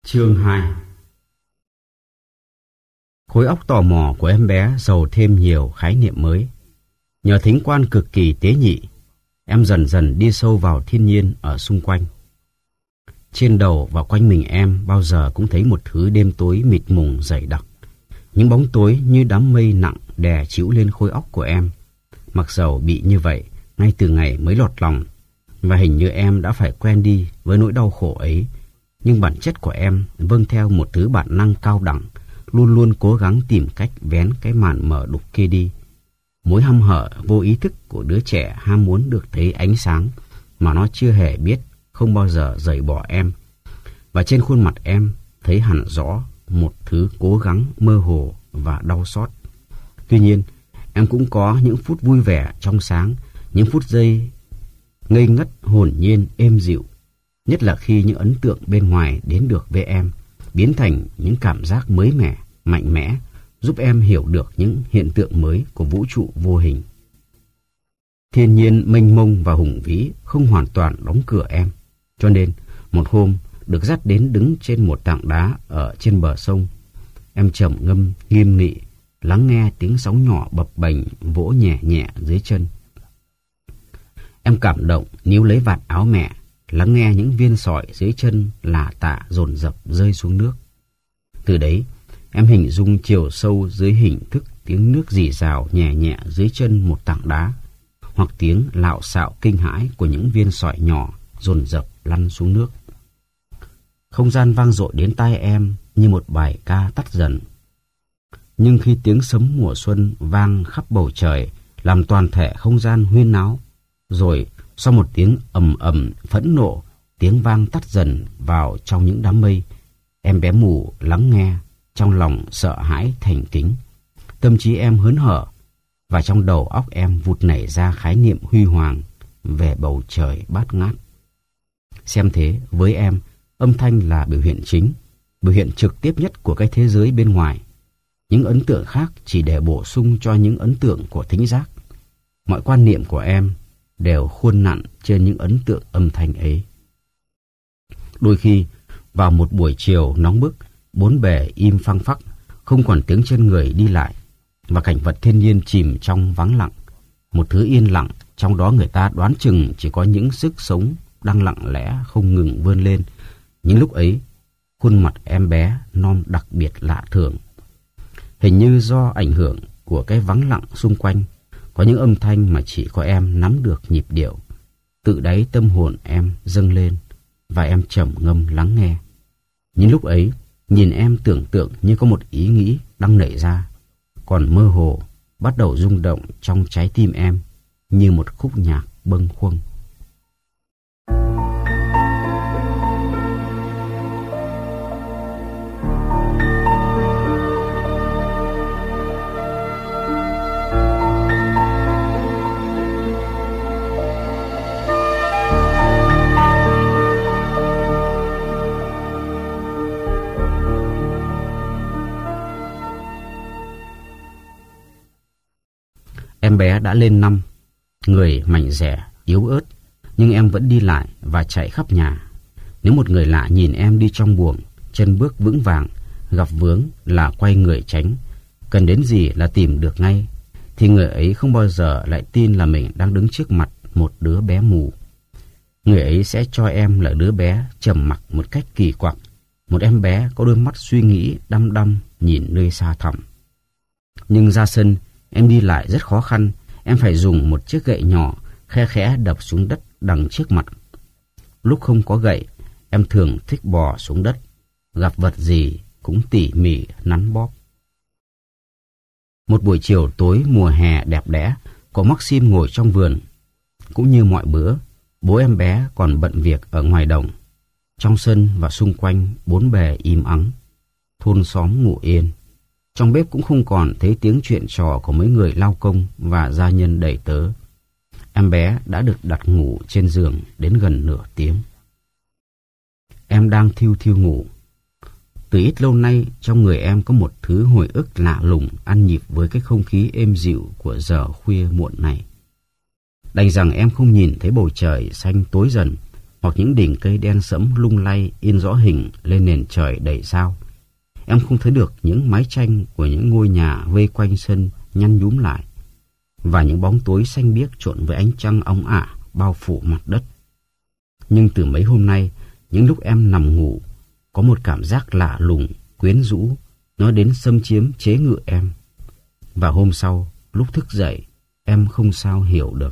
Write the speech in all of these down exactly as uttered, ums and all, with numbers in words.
Chương hai. Khối óc tò mò của em bé giàu thêm nhiều khái niệm mới. Nhờ thính quan cực kỳ tế nhị, em dần dần đi sâu vào thiên nhiên ở xung quanh. Trên đầu và quanh mình em bao giờ cũng thấy một thứ đêm tối mịt mùng dày đặc. Những bóng tối như đám mây nặng đè chịu lên khối óc của em. Mặc dầu bị như vậy ngay từ ngày mới lọt lòng, và hình như em đã phải quen đi với nỗi đau khổ ấy, nhưng bản chất của em vâng theo một thứ bản năng cao đẳng, luôn luôn cố gắng tìm cách vén cái màn mờ đục kia đi. Mối hăm hở vô ý thức của đứa trẻ ham muốn được thấy ánh sáng mà nó chưa hề biết không bao giờ rời bỏ em. Và trên khuôn mặt em thấy hẳn rõ một thứ cố gắng mơ hồ và đau xót. Tuy nhiên, em cũng có những phút vui vẻ trong sáng, những phút giây ngây ngất hồn nhiên êm dịu. Nhất là khi những ấn tượng bên ngoài đến được với em, biến thành những cảm giác mới mẻ, mạnh mẽ, giúp em hiểu được những hiện tượng mới của vũ trụ vô hình. Thiên nhiên mênh mông và hùng vĩ không hoàn toàn đóng cửa em. Cho nên, một hôm, được dắt đến đứng trên một tảng đá ở trên bờ sông. Em trầm ngâm, nghiêm nghị, lắng nghe tiếng sóng nhỏ bập bềnh vỗ nhẹ nhẹ dưới chân. Em cảm động níu lấy vạt áo mẹ, lắng nghe những viên sỏi dưới chân lả tả dồn dập rơi xuống nước. Từ đấy, em hình dung chiều sâu dưới hình thức tiếng nước rỉ rào nhẹ nhẹ dưới chân một tảng đá, hoặc tiếng lạo xạo kinh hãi của những viên sỏi nhỏ dồn dập lăn xuống nước. Không gian vang dội đến tai em như một bài ca tắt dần. Nhưng khi tiếng sấm mùa xuân vang khắp bầu trời, làm toàn thể không gian huyên náo, rồi sau một tiếng ầm ầm phẫn nộ, tiếng vang tắt dần vào trong những đám mây, em bé mù lắng nghe, trong lòng sợ hãi thành kính. Tâm trí em hớn hở, và trong đầu óc em vụt nảy ra khái niệm huy hoàng về bầu trời bát ngát. Xem thế, với em, âm thanh là biểu hiện chính, biểu hiện trực tiếp nhất của cái thế giới bên ngoài. Những ấn tượng khác chỉ để bổ sung cho những ấn tượng của thính giác. Mọi quan niệm của em đều khuôn nặn trên những ấn tượng âm thanh ấy. Đôi khi, vào một buổi chiều nóng bức, bốn bề im phăng phắc, không còn tiếng chân người đi lại, và cảnh vật thiên nhiên chìm trong vắng lặng. Một thứ yên lặng, trong đó người ta đoán chừng chỉ có những sức sống đang lặng lẽ không ngừng vươn lên. Những lúc ấy, khuôn mặt em bé non đặc biệt lạ thường. Hình như do ảnh hưởng của cái vắng lặng xung quanh, có những âm thanh mà chỉ có em nắm được nhịp điệu. Tự đáy tâm hồn em dâng lên, và em trầm ngâm lắng nghe. Những lúc ấy, nhìn em tưởng tượng như có một ý nghĩ đang nảy ra, còn mơ hồ bắt đầu rung động trong trái tim em như một khúc nhạc bâng khuâng. Em bé đã lên năm, người mảnh dẻ, yếu ớt, nhưng em vẫn đi lại và chạy khắp nhà. Nếu một người lạ nhìn em đi trong buồng, chân bước vững vàng, gặp vướng là quay người tránh, cần đến gì là tìm được ngay, thì người ấy không bao giờ lại tin là mình đang đứng trước mặt một đứa bé mù. Người ấy sẽ cho em là đứa bé trầm mặc một cách kỳ quặc, một em bé có đôi mắt suy nghĩ đăm đăm nhìn nơi xa thẳm. Nhưng ra sân, em đi lại rất khó khăn, em phải dùng một chiếc gậy nhỏ khe khẽ đập xuống đất đằng trước mặt. Lúc không có gậy, em thường thích bò xuống đất, gặp vật gì cũng tỉ mỉ nắn bóp. Một buổi chiều tối mùa hè đẹp đẽ, có Maxim ngồi trong vườn. Cũng như mọi bữa, bố em bé còn bận việc ở ngoài đồng. Trong sân và xung quanh bốn bề im ắng, thôn xóm ngủ yên. Trong bếp cũng không còn thấy tiếng chuyện trò của mấy người lao công và gia nhân đầy tớ. Em bé đã được đặt ngủ trên giường đến gần nửa tiếng. Em đang thiu thiu ngủ. Từ ít lâu nay, trong người em có một thứ hồi ức lạ lùng ăn nhịp với cái không khí êm dịu của giờ khuya muộn này. Đành rằng em không nhìn thấy bầu trời xanh tối dần, hoặc những đỉnh cây đen sẫm lung lay in rõ hình lên nền trời đầy sao. Em không thấy được những mái tranh của những ngôi nhà vây quanh sân nhăn nhúm lại, và những bóng tối xanh biếc trộn với ánh trăng óng ả bao phủ mặt đất. Nhưng từ mấy hôm nay, những lúc em nằm ngủ, có một cảm giác lạ lùng, quyến rũ, nó đến xâm chiếm chế ngự em. Và hôm sau, lúc thức dậy, em không sao hiểu được.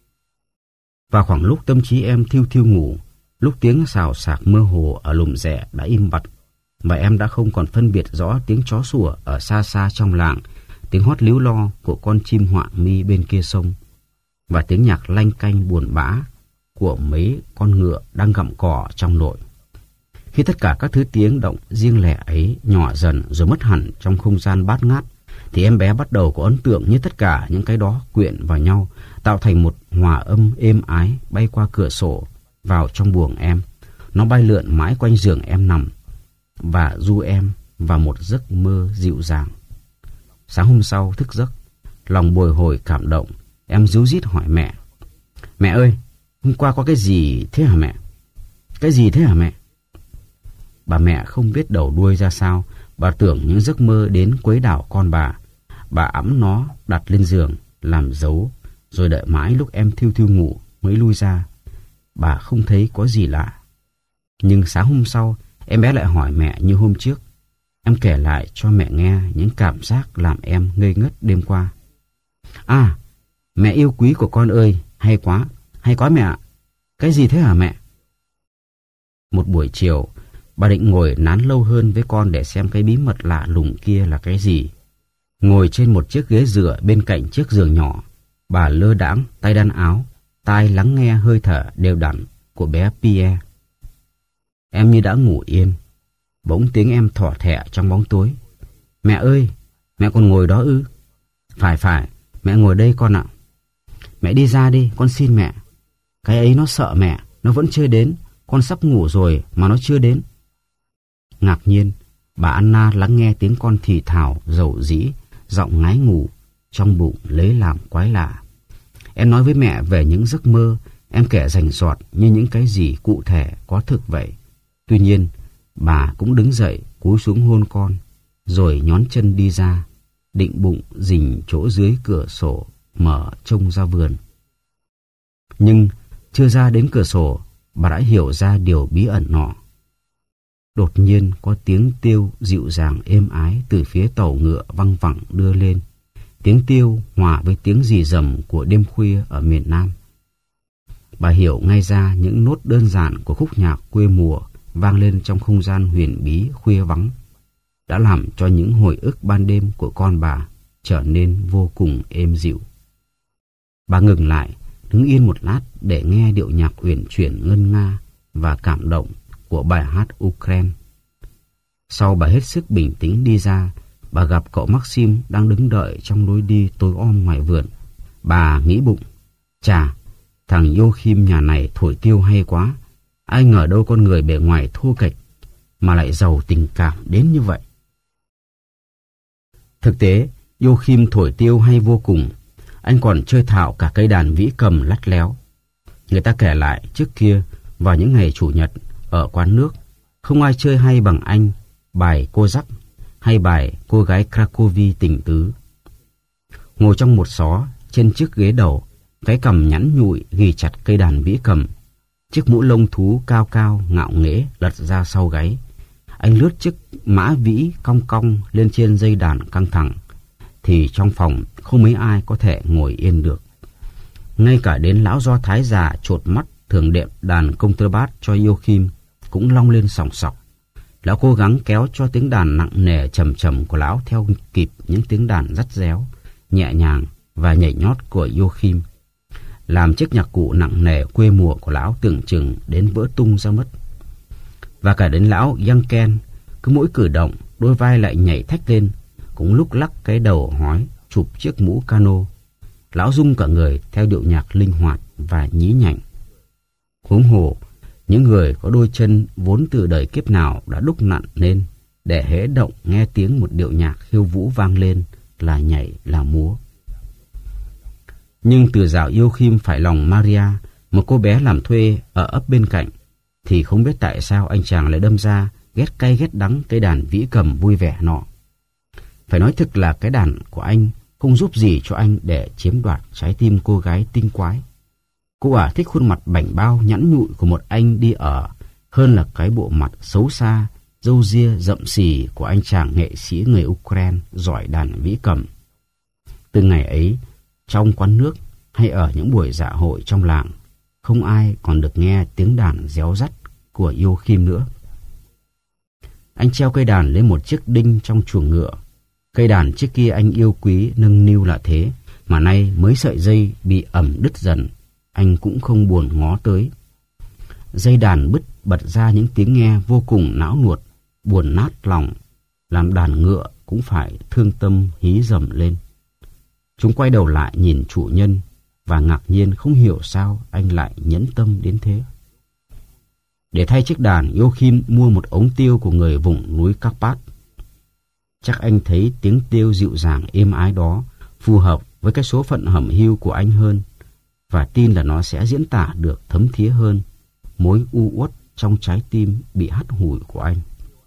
Và khoảng lúc tâm trí em thiêu thiêu ngủ, lúc tiếng xào xạc mơ hồ ở lùm rẹ đã im bặt, và em đã không còn phân biệt rõ tiếng chó sủa ở xa xa trong làng, tiếng hót líu lo của con chim hoạng mi bên kia sông, và tiếng nhạc lanh canh buồn bã của mấy con ngựa đang gặm cỏ trong nội. Khi tất cả các thứ tiếng động riêng lẻ ấy nhỏ dần rồi mất hẳn trong không gian bát ngát, thì em bé bắt đầu có ấn tượng như tất cả những cái đó quyện vào nhau, tạo thành một hòa âm êm ái bay qua cửa sổ vào trong buồng em. Nó bay lượn mãi quanh giường em nằm và du em vào một giấc mơ dịu dàng. Sáng hôm sau thức giấc, lòng bồi hồi cảm động, em ríu rít hỏi mẹ: "Mẹ ơi, hôm qua có cái gì thế hả mẹ? Cái gì thế hả mẹ?" Bà mẹ không biết đầu đuôi ra sao. Bà tưởng những giấc mơ đến quấy đảo con bà. Bà ẵm nó đặt lên giường làm dấu, rồi đợi mãi lúc em thiêu thiêu ngủ mới lui ra. Bà không thấy có gì lạ. Nhưng sáng hôm sau, em bé lại hỏi mẹ như hôm trước. Em kể lại cho mẹ nghe những cảm giác làm em ngây ngất đêm qua. "À, mẹ yêu quý của con ơi, hay quá, hay quá mẹ ạ. Cái gì thế hả mẹ?" Một buổi chiều, bà định ngồi nán lâu hơn với con để xem cái bí mật lạ lùng kia là cái gì. Ngồi trên một chiếc ghế dựa bên cạnh chiếc giường nhỏ, bà lơ đãng tay đan áo, tai lắng nghe hơi thở đều đặn của bé Pierre. Em như đã ngủ yên. Bỗng tiếng em thỏ thẻ trong bóng tối: "Mẹ ơi, mẹ còn ngồi đó ư?" "Phải phải, mẹ ngồi đây con ạ." "Mẹ đi ra đi, con xin mẹ." "Cái ấy nó sợ mẹ, nó vẫn chưa đến. Con sắp ngủ rồi mà nó chưa đến." Ngạc nhiên, bà Anna lắng nghe tiếng con thì thào dầu dĩ, giọng ngái ngủ trong bụng lấy làm quái lạ. Em nói với mẹ về những giấc mơ, em kể rành rọt như những cái gì cụ thể có thực vậy. Tuy nhiên, bà cũng đứng dậy cúi xuống hôn con, rồi nhón chân đi ra, định bụng rình chỗ dưới cửa sổ mở trông ra vườn. Nhưng chưa ra đến cửa sổ, bà đã hiểu ra điều bí ẩn nọ. Đột nhiên có tiếng tiêu dịu dàng êm ái từ phía tàu ngựa văng vẳng đưa lên. Tiếng tiêu hòa với tiếng rì rầm của đêm khuya ở miền Nam. Bà hiểu ngay ra những nốt đơn giản của khúc nhạc quê mùa vang lên trong không gian huyền bí khuya vắng, đã làm cho những hồi ức ban đêm của con bà trở nên vô cùng êm dịu. Bà ngừng lại, đứng yên một lát để nghe điệu nhạc uyển chuyển ngân nga và cảm động của bài hát Ukraine. Sau bà hết sức bình tĩnh đi ra, bà gặp cậu Maxim đang đứng đợi trong lối đi tối om ngoài vườn. Bà nghĩ bụng: "Chà, thằng Joachim nhà này thổi tiêu hay quá. Ai ngờ đâu con người bề ngoài thô kệch mà lại giàu tình cảm đến như vậy." Thực tế, Joachim thổi tiêu hay vô cùng. Anh còn chơi thạo cả cây đàn vĩ cầm lắt léo. Người ta kể lại trước kia, vào những ngày chủ nhật ở quán nước, không ai chơi hay bằng anh bài Cô Dắc hay bài Cô gái Cracovie tình tứ. Ngồi trong một xó trên chiếc ghế đầu, cái cằm nhẵn nhụi ghì chặt cây đàn vĩ cầm, chiếc mũ lông thú cao cao ngạo nghễ lật ra sau gáy. Anh lướt chiếc mã vĩ cong cong lên trên dây đàn căng thẳng, thì trong phòng không mấy ai có thể ngồi yên được. Ngay cả đến lão Do Thái già chột mắt thường đệm đàn contrabass cho Joachim cũng long lên sòng sọc. Lão cố gắng kéo cho tiếng đàn nặng nề trầm trầm của lão theo kịp những tiếng đàn rắt réo, nhẹ nhàng và nhảy nhót của Joachim, làm chiếc nhạc cụ nặng nề quê mùa của lão tưởng chừng đến vỡ tung ra mất. Và cả đến lão Yanken, cứ mỗi cử động đôi vai lại nhảy thách lên, cũng lúc lắc cái đầu hói chụp chiếc mũ cano. Lão rung cả người theo điệu nhạc linh hoạt và nhí nhảnh. Huống hồ những người có đôi chân vốn từ đời kiếp nào đã đúc nặn nên, để hễ động nghe tiếng một điệu nhạc khiêu vũ vang lên là nhảy là múa. Nhưng từ dạo Joachim phải lòng Maria, một cô bé làm thuê ở ấp bên cạnh, thì không biết tại sao anh chàng lại đâm ra ghét cay ghét đắng cái đàn vĩ cầm vui vẻ nọ. Phải nói thực là cái đàn của anh không giúp gì cho anh để chiếm đoạt trái tim cô gái tinh quái. Cô ả thích khuôn mặt bảnh bao nhẵn nhụi của một anh đi ở hơn là cái bộ mặt xấu xa, râu ria rậm xì của anh chàng nghệ sĩ người Ukraine giỏi đàn vĩ cầm. Từ ngày ấy, trong quán nước hay ở những buổi dạ hội trong làng, không ai còn được nghe tiếng đàn réo rắt của Joachim nữa. Anh treo cây đàn lên một chiếc đinh trong chuồng ngựa. Cây đàn trước kia anh yêu quý nâng niu là thế, mà nay mấy sợi dây bị ẩm đứt dần, anh cũng không buồn ngó tới. Dây đàn bứt bật ra những tiếng nghe vô cùng não nuột, buồn nát lòng, làm đàn ngựa cũng phải thương tâm hí dầm lên. Chúng quay đầu lại nhìn chủ nhân và ngạc nhiên không hiểu sao anh lại nhẫn tâm đến thế. Để thay chiếc đàn, Joachim mua một ống tiêu của người vùng núi Carpat. Chắc anh thấy tiếng tiêu dịu dàng êm ái đó phù hợp với cái số phận hẩm hiu của anh hơn, và tin là nó sẽ diễn tả được thấm thía hơn mối u uất trong trái tim bị hắt hủi của anh.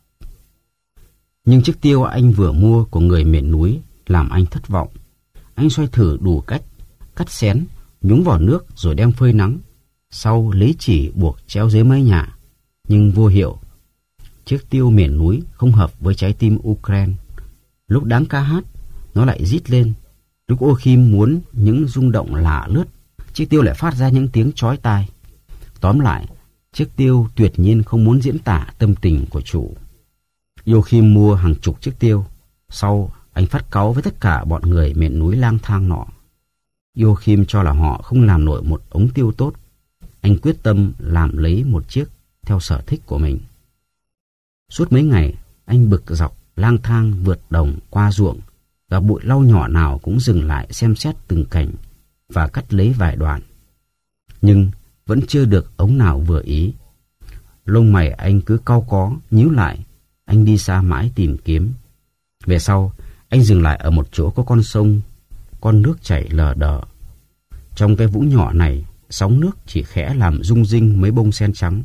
Nhưng chiếc tiêu anh vừa mua của người miền núi làm anh thất vọng. Anh xoay thử đủ cách, cắt xén, nhúng vào nước rồi đem phơi nắng, sau lấy chỉ buộc treo dưới mái nhà, nhưng vô hiệu. Chiếc tiêu miền núi không hợp với trái tim Ukraine. Lúc đáng ca hát, nó lại rít lên. Lúc Joachim muốn những rung động lạ lướt, chiếc tiêu lại phát ra những tiếng chói tai. Tóm lại, chiếc tiêu tuyệt nhiên không muốn diễn tả tâm tình của chủ. Joachim mua hàng chục chiếc tiêu. Sau, anh phát cáu với tất cả bọn người miền núi lang thang nọ. Joachim cho là họ không làm nổi một ống tiêu tốt. Anh quyết tâm làm lấy một chiếc theo sở thích của mình. Suốt mấy ngày, anh bực dọc lang thang vượt đồng qua ruộng, và bụi lau nhỏ nào cũng dừng lại xem xét từng cành và cắt lấy vài đoạn. Nhưng vẫn chưa được ống nào vừa ý. Lông mày anh cứ cau có, nhíu lại. Anh đi xa mãi tìm kiếm. Về sau, anh dừng lại ở một chỗ có con sông, con nước chảy lờ đờ. Trong cái vũng nhỏ này, sóng nước chỉ khẽ làm rung rinh mấy bông sen trắng.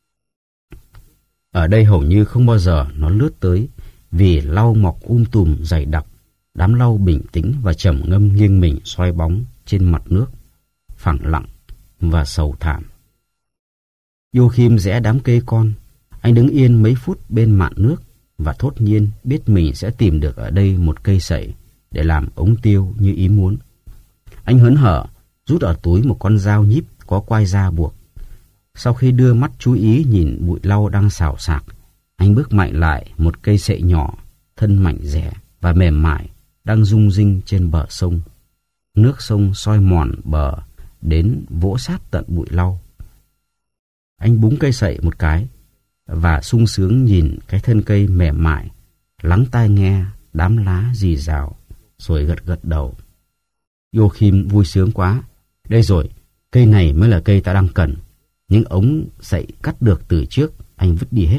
Ở đây hầu như không bao giờ nó lướt tới, vì lau mọc um tùm dày đặc. Đám lau bình tĩnh và trầm ngâm nghiêng mình xoay bóng trên mặt nước, phẳng lặng và sầu thảm. Joachim rẽ đám cây con. Anh đứng yên mấy phút bên mạn nước và thốt nhiên biết mình sẽ tìm được ở đây một cây sậy để làm ống tiêu như ý muốn. Anh hớn hở rút ở túi một con dao nhíp có quai da buộc. Sau khi đưa mắt chú ý nhìn bụi lau đang xào xạc, anh bước mạnh lại một cây sậy nhỏ, thân mảnh dẻ và mềm mại, đang rung rinh trên bờ sông. Nước sông soi mòn bờ đến vỗ sát tận bụi lau. Anh búng cây sậy một cái và sung sướng nhìn cái thân cây mềm mại, lắng tai nghe đám lá rì rào, rồi gật gật đầu. Joachim vui sướng quá. Đây rồi, cây này mới là cây ta đang cần. Những ống sậy cắt được từ trước, anh vứt đi hết.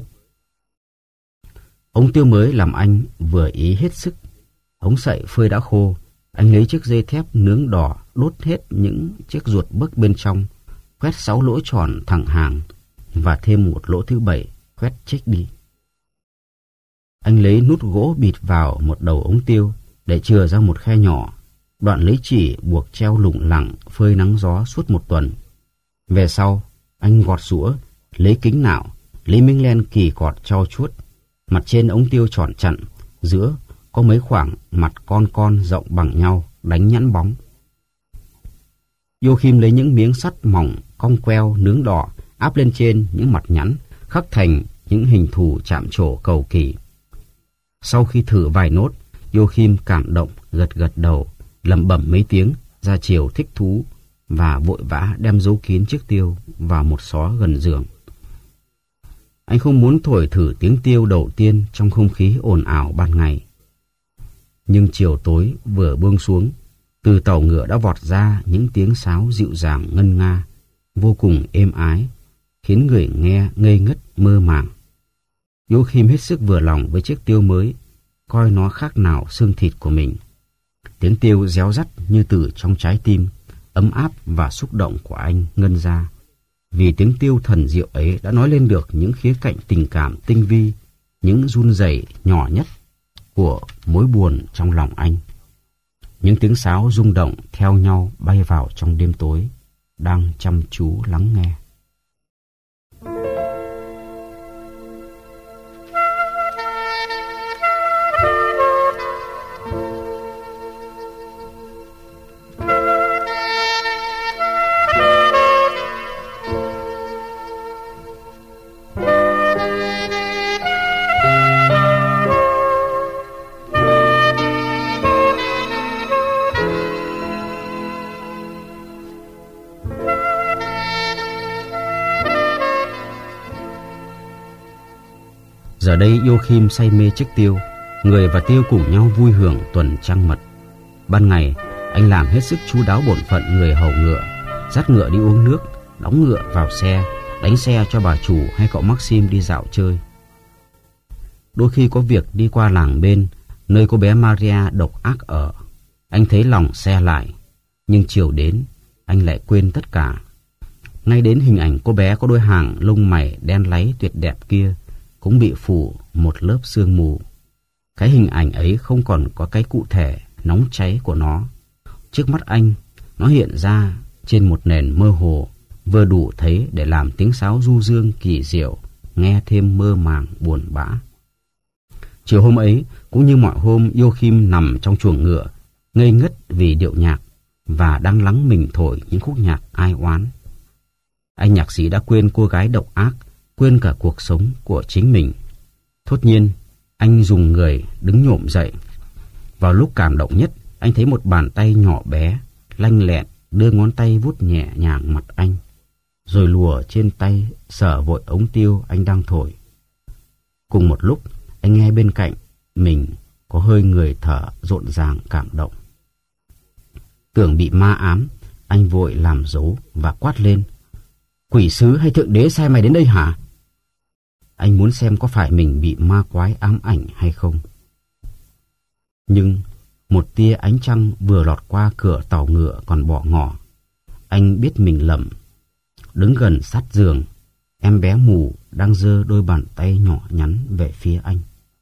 Ống tiêu mới làm anh vừa ý hết sức. Ống sậy phơi đã khô, anh lấy chiếc dây thép nướng đỏ đốt hết những chiếc ruột bấc bên trong, quét sáu lỗ tròn thẳng hàng và thêm một lỗ thứ bảy quét chếch đi. Anh lấy nút gỗ bịt vào một đầu ống tiêu để chừa ra một khe nhỏ, đoạn lấy chỉ buộc treo lủng lẳng phơi nắng gió suốt một tuần. Về sau, anh gọt rũa, lấy kính nạo, lấy miếng len kỳ cọt trau chuốt. Mặt trên ống tiêu tròn chặn, giữa có mấy khoảng mặt con con rộng bằng nhau, đánh nhẵn bóng. Joachim lấy những miếng sắt mỏng, cong queo, nướng đỏ, áp lên trên những mặt nhẵn, khắc thành những hình thù chạm trổ cầu kỳ. Sau khi thử vài nốt, Joachim cảm động, gật gật đầu, lẩm bẩm mấy tiếng, ra chiều thích thú và vội vã đem giấu kín chiếc tiêu vào một xó gần giường. Anh không muốn thổi thử tiếng tiêu đầu tiên trong không khí ồn ào ban ngày. Nhưng chiều tối vừa buông xuống, từ tàu ngựa đã vọt ra những tiếng sáo dịu dàng ngân nga, vô cùng êm ái, khiến người nghe ngây ngất mơ màng. Joachim hết sức vừa lòng với chiếc tiêu mới, coi nó khác nào xương thịt của mình. Tiếng tiêu réo rắt như từ trong trái tim, ấm áp và xúc động của anh ngân ra, vì tiếng tiêu thần diệu ấy đã nói lên được những khía cạnh tình cảm tinh vi, những run rẩy nhỏ nhất của mối buồn trong lòng anh. Những tiếng sáo rung động theo nhau bay vào trong đêm tối, đang chăm chú lắng nghe. Giờ đây Joachim say mê chiếc tiêu, người và tiêu cùng nhau vui hưởng tuần trăng mật. Ban ngày, anh làm hết sức chu đáo bổn phận người hầu ngựa, dắt ngựa đi uống nước, đóng ngựa vào xe, đánh xe cho bà chủ hay cậu Maxim đi dạo chơi. Đôi khi có việc đi qua làng bên, nơi cô bé Maria độc ác ở, anh thấy lòng xe lại, nhưng chiều đến, anh lại quên tất cả. Ngay đến hình ảnh cô bé có đôi hàng lông mày đen láy tuyệt đẹp kia cũng bị phủ một lớp sương mù. Cái hình ảnh ấy không còn có cái cụ thể nóng cháy của nó. Trước mắt anh, nó hiện ra trên một nền mơ hồ, vừa đủ thấy để làm tiếng sáo du dương kỳ diệu, nghe thêm mơ màng buồn bã. Chiều hôm ấy, cũng như mọi hôm, Joachim nằm trong chuồng ngựa, ngây ngất vì điệu nhạc, và đang lắng mình thổi những khúc nhạc ai oán. Anh nhạc sĩ đã quên cô gái độc ác, quên cả cuộc sống của chính mình. Thốt nhiên, anh dùng người đứng nhổm dậy. Vào lúc cảm động nhất, anh thấy một bàn tay nhỏ bé, lanh lẹn, đưa ngón tay vuốt nhẹ nhàng mặt anh, rồi lùa trên tay sờ vội ống tiêu anh đang thổi. Cùng một lúc, anh nghe bên cạnh mình có hơi người thở rộn ràng cảm động. Tưởng bị ma ám, anh vội làm dấu và quát lên: "Quỷ sứ hay thượng đế sai mày đến đây hả?" Anh muốn xem có phải mình bị ma quái ám ảnh hay không. Nhưng một tia ánh trăng vừa lọt qua cửa tàu ngựa còn bỏ ngỏ. Anh biết mình lầm. Đứng gần sát giường, em bé mù đang giơ đôi bàn tay nhỏ nhắn về phía anh.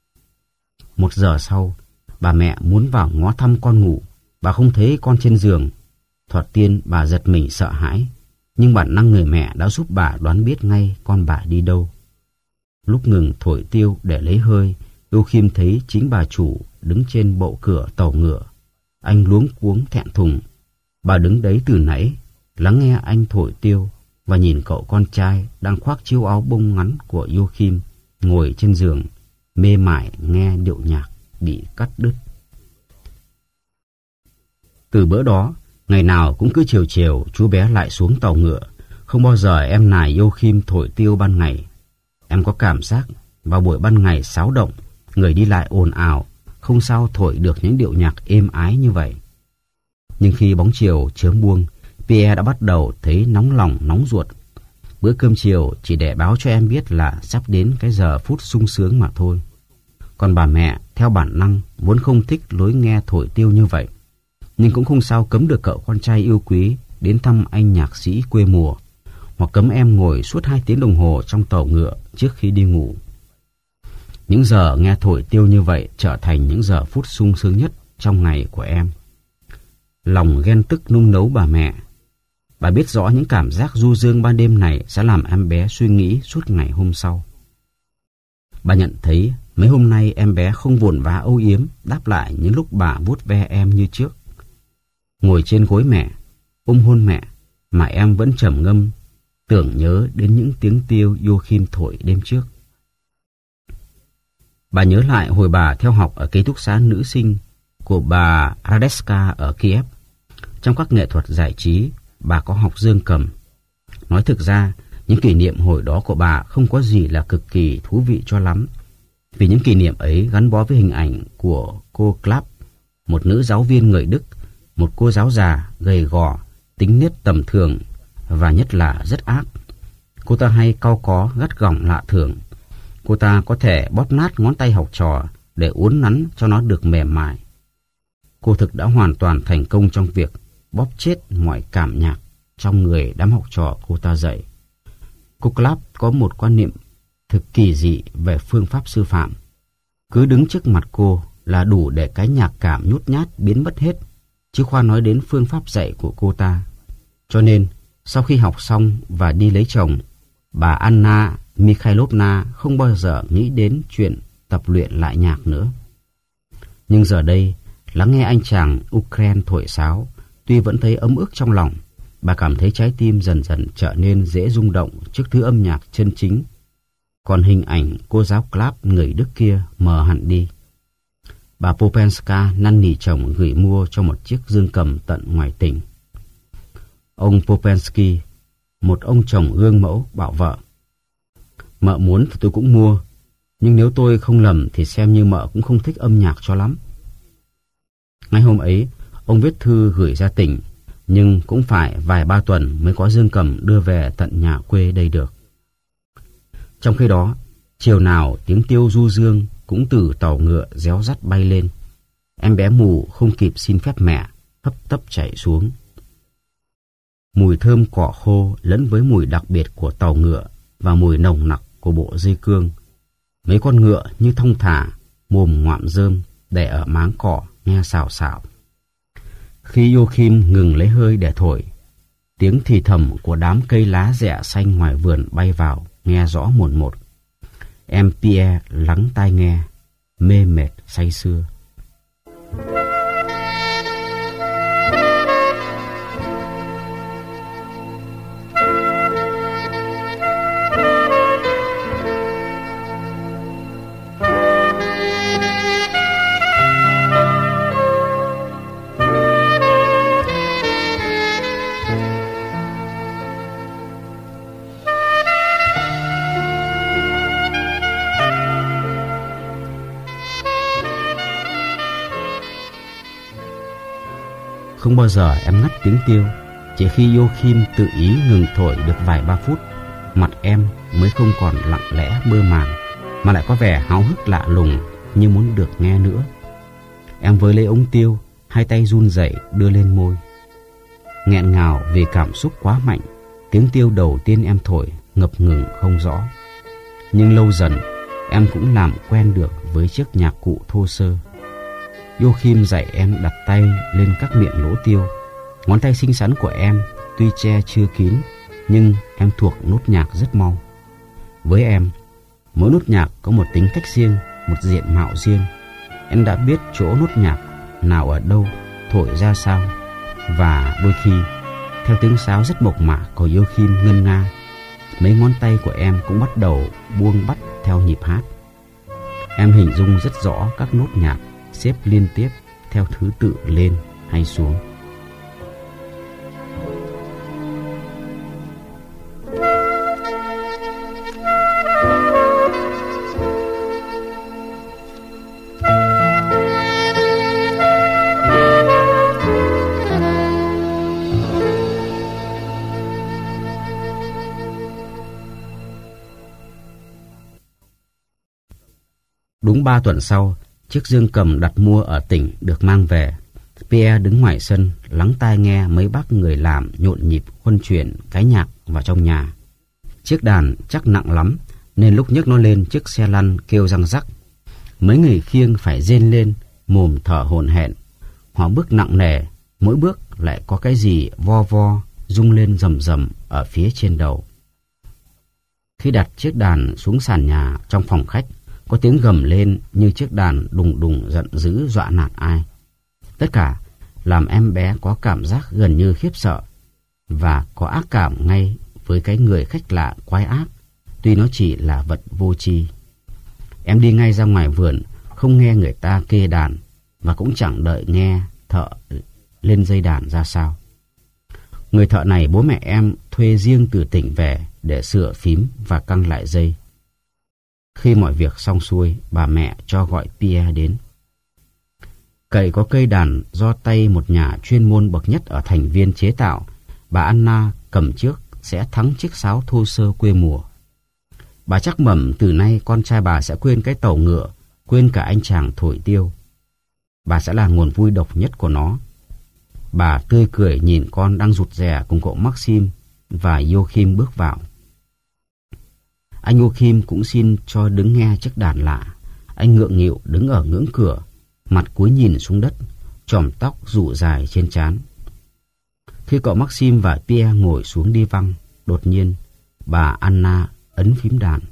Một giờ sau, bà mẹ muốn vào ngó thăm con ngủ. Bà không thấy con trên giường. Thoạt tiên bà giật mình sợ hãi, nhưng bản năng người mẹ đã giúp bà đoán biết ngay con bà đi đâu. Lúc ngừng thổi tiêu để lấy hơi, Joachim thấy chính bà chủ đứng trên bậu cửa tàu ngựa. Anh luống cuống thẹn thùng. Bà đứng đấy từ nãy, lắng nghe anh thổi tiêu và nhìn cậu con trai đang khoác chiếu áo bông ngắn của Joachim ngồi trên giường, mê mải nghe điệu nhạc bị cắt đứt. Từ bữa đó, ngày nào cũng cứ chiều chiều chú bé lại xuống tàu ngựa. Không bao giờ em nài Joachim thổi tiêu ban ngày. Em có cảm giác vào buổi ban ngày xáo động, người đi lại ồn ào, không sao thổi được những điệu nhạc êm ái như vậy. Nhưng khi bóng chiều chớm buông, Pierre đã bắt đầu thấy nóng lòng nóng ruột. Bữa cơm chiều chỉ để báo cho em biết là sắp đến cái giờ phút sung sướng mà thôi. Còn bà mẹ theo bản năng vốn không thích lối nghe thổi tiêu như vậy, nhưng cũng không sao cấm được cậu con trai yêu quý đến thăm anh nhạc sĩ quê mùa, hoặc cấm em ngồi suốt hai tiếng đồng hồ trong tàu ngựa trước khi đi ngủ. Những giờ nghe thổi tiêu như vậy trở thành những giờ phút sung sướng nhất trong ngày của em. Lòng ghen tức nung nấu bà mẹ. Bà biết rõ những cảm giác du dương ban đêm này sẽ làm em bé suy nghĩ suốt ngày hôm sau. Bà nhận thấy mấy hôm nay em bé không vồn vã âu yếm đáp lại những lúc bà vuốt ve em như trước. Ngồi trên gối mẹ, ôm hôn mẹ, mà em vẫn trầm ngâm, tưởng nhớ đến những tiếng tiêu Joachim thổi đêm trước. Bà nhớ lại hồi bà theo học ở ký túc xá nữ sinh của bà Radeska ở Kiev. Trong các nghệ thuật giải trí, bà có học dương cầm. Nói thực ra, những kỷ niệm hồi đó của bà không có gì là cực kỳ thú vị cho lắm, vì những kỷ niệm ấy gắn bó với hình ảnh của cô Clapp, một nữ giáo viên người Đức, một cô giáo già, gầy gò, tính nết tầm thường, và nhất là rất ác. Cô ta hay cau có, gắt gỏng lạ thường. Cô ta có thể bóp nát ngón tay học trò để uốn nắn cho nó được mềm mại. Cô thực đã hoàn toàn thành công trong việc bóp chết mọi cảm nhạc trong người đám học trò cô ta dạy. Cô Clapp có một quan niệm thực kỳ dị về phương pháp sư phạm. Cứ đứng trước mặt cô là đủ để cái nhạc cảm nhút nhát biến mất hết, chứ khoa nói đến phương pháp dạy của cô ta. Cho nên, sau khi học xong và đi lấy chồng, bà Anna Mikhailovna không bao giờ nghĩ đến chuyện tập luyện lại nhạc nữa. Nhưng giờ đây, lắng nghe anh chàng Ukraine thổi sáo, tuy vẫn thấy ấm ức trong lòng, bà cảm thấy trái tim dần dần trở nên dễ rung động trước thứ âm nhạc chân chính. Còn hình ảnh cô giáo Clapp người Đức kia mờ hẳn đi. Bà Popenska năn nỉ chồng gửi mua cho một chiếc dương cầm tận ngoài tỉnh. Ông Popensky, một ông chồng gương mẫu, bảo vợ: "Mợ muốn thì tôi cũng mua, nhưng nếu tôi không lầm thì xem như mợ cũng không thích âm nhạc cho lắm." Ngay hôm ấy, ông viết thư gửi ra tỉnh, nhưng cũng phải vài ba tuần mới có dương cầm đưa về tận nhà quê đây được. Trong khi đó, chiều nào tiếng tiêu du dương cũng từ tàu ngựa réo rắt bay lên. Em bé mù không kịp xin phép mẹ, hấp tấp chạy xuống. Mùi thơm cỏ khô lẫn với mùi đặc biệt của tàu ngựa và mùi nồng nặc của bộ dây cương. Mấy con ngựa như thong thả, mồm ngoạm rơm để ở máng cỏ nghe xào xào. Khi Joachim ngừng lấy hơi để thổi, tiếng thì thầm của đám cây lá rẻ xanh ngoài vườn bay vào, nghe rõ mồn một. Em Pierre lắng tai nghe, mê mệt say sưa. Không bao giờ em ngắt tiếng tiêu. Chỉ khi Joachim tự ý ngừng thổi được vài ba phút, mặt em mới không còn lặng lẽ mơ màng, mà lại có vẻ háo hức lạ lùng như muốn được nghe nữa. Em với lấy ống tiêu, hai tay run rẩy đưa lên môi. Nghẹn ngào vì cảm xúc quá mạnh, tiếng tiêu đầu tiên em thổi ngập ngừng không rõ. Nhưng lâu dần, em cũng làm quen được với chiếc nhạc cụ thô sơ. Joachim dạy em đặt tay lên các miệng lỗ tiêu. Ngón tay xinh xắn của em tuy che chưa kín, nhưng em thuộc nốt nhạc rất mau. Với em, mỗi nốt nhạc có một tính cách riêng, một diện mạo riêng. Em đã biết chỗ nốt nhạc nào ở đâu, thổi ra sao. Và đôi khi, theo tiếng sáo rất mộc mạc của Joachim ngân nga, mấy ngón tay của em cũng bắt đầu buông bắt theo nhịp hát. Em hình dung rất rõ các nốt nhạc xếp liên tiếp theo thứ tự lên hay xuống. Đúng ba tuần sau, chiếc dương cầm đặt mua ở tỉnh được mang về. Pierre đứng ngoài sân, lắng tai nghe mấy bác người làm nhộn nhịp huân chuyển cái nhạc vào trong nhà. Chiếc đàn chắc nặng lắm, nên lúc nhấc nó lên chiếc xe lăn kêu răng rắc. Mấy người khiêng phải rên lên, mồm thở hổn hển. Họ bước nặng nề, mỗi bước lại có cái gì vo vo, rung lên rầm rầm ở phía trên đầu. Khi đặt chiếc đàn xuống sàn nhà trong phòng khách, có tiếng gầm lên như chiếc đàn đùng đùng giận dữ dọa nạt ai. Tất cả làm em bé có cảm giác gần như khiếp sợ và có ác cảm ngay với cái người khách lạ quái ác, tuy nó chỉ là vật vô tri. Em đi ngay ra ngoài vườn, không nghe người ta kê đàn và cũng chẳng đợi nghe thợ lên dây đàn ra sao. Người thợ này bố mẹ em thuê riêng từ tỉnh về để sửa phím và căng lại dây. Khi mọi việc xong xuôi, bà mẹ cho gọi Pierre đến. Cậy có cây đàn do tay một nhà chuyên môn bậc nhất ở thành viên chế tạo, bà Anna cầm trước sẽ thắng chiếc sáo thô sơ quê mùa. Bà chắc mẩm từ nay con trai bà sẽ quên cái tàu ngựa, quên cả anh chàng thổi tiêu. Bà sẽ là nguồn vui độc nhất của nó. Bà tươi cười nhìn con đang rụt rè cùng cậu Maxim và Joachim bước vào. Anh Joachim cũng xin cho đứng nghe chiếc đàn lạ. Anh ngượng nghịu đứng ở ngưỡng cửa, mặt cúi nhìn xuống đất, chòm tóc rủ dài trên trán. Khi cậu Maxim và Pierre ngồi xuống đi văng, đột nhiên bà Anna ấn phím đàn.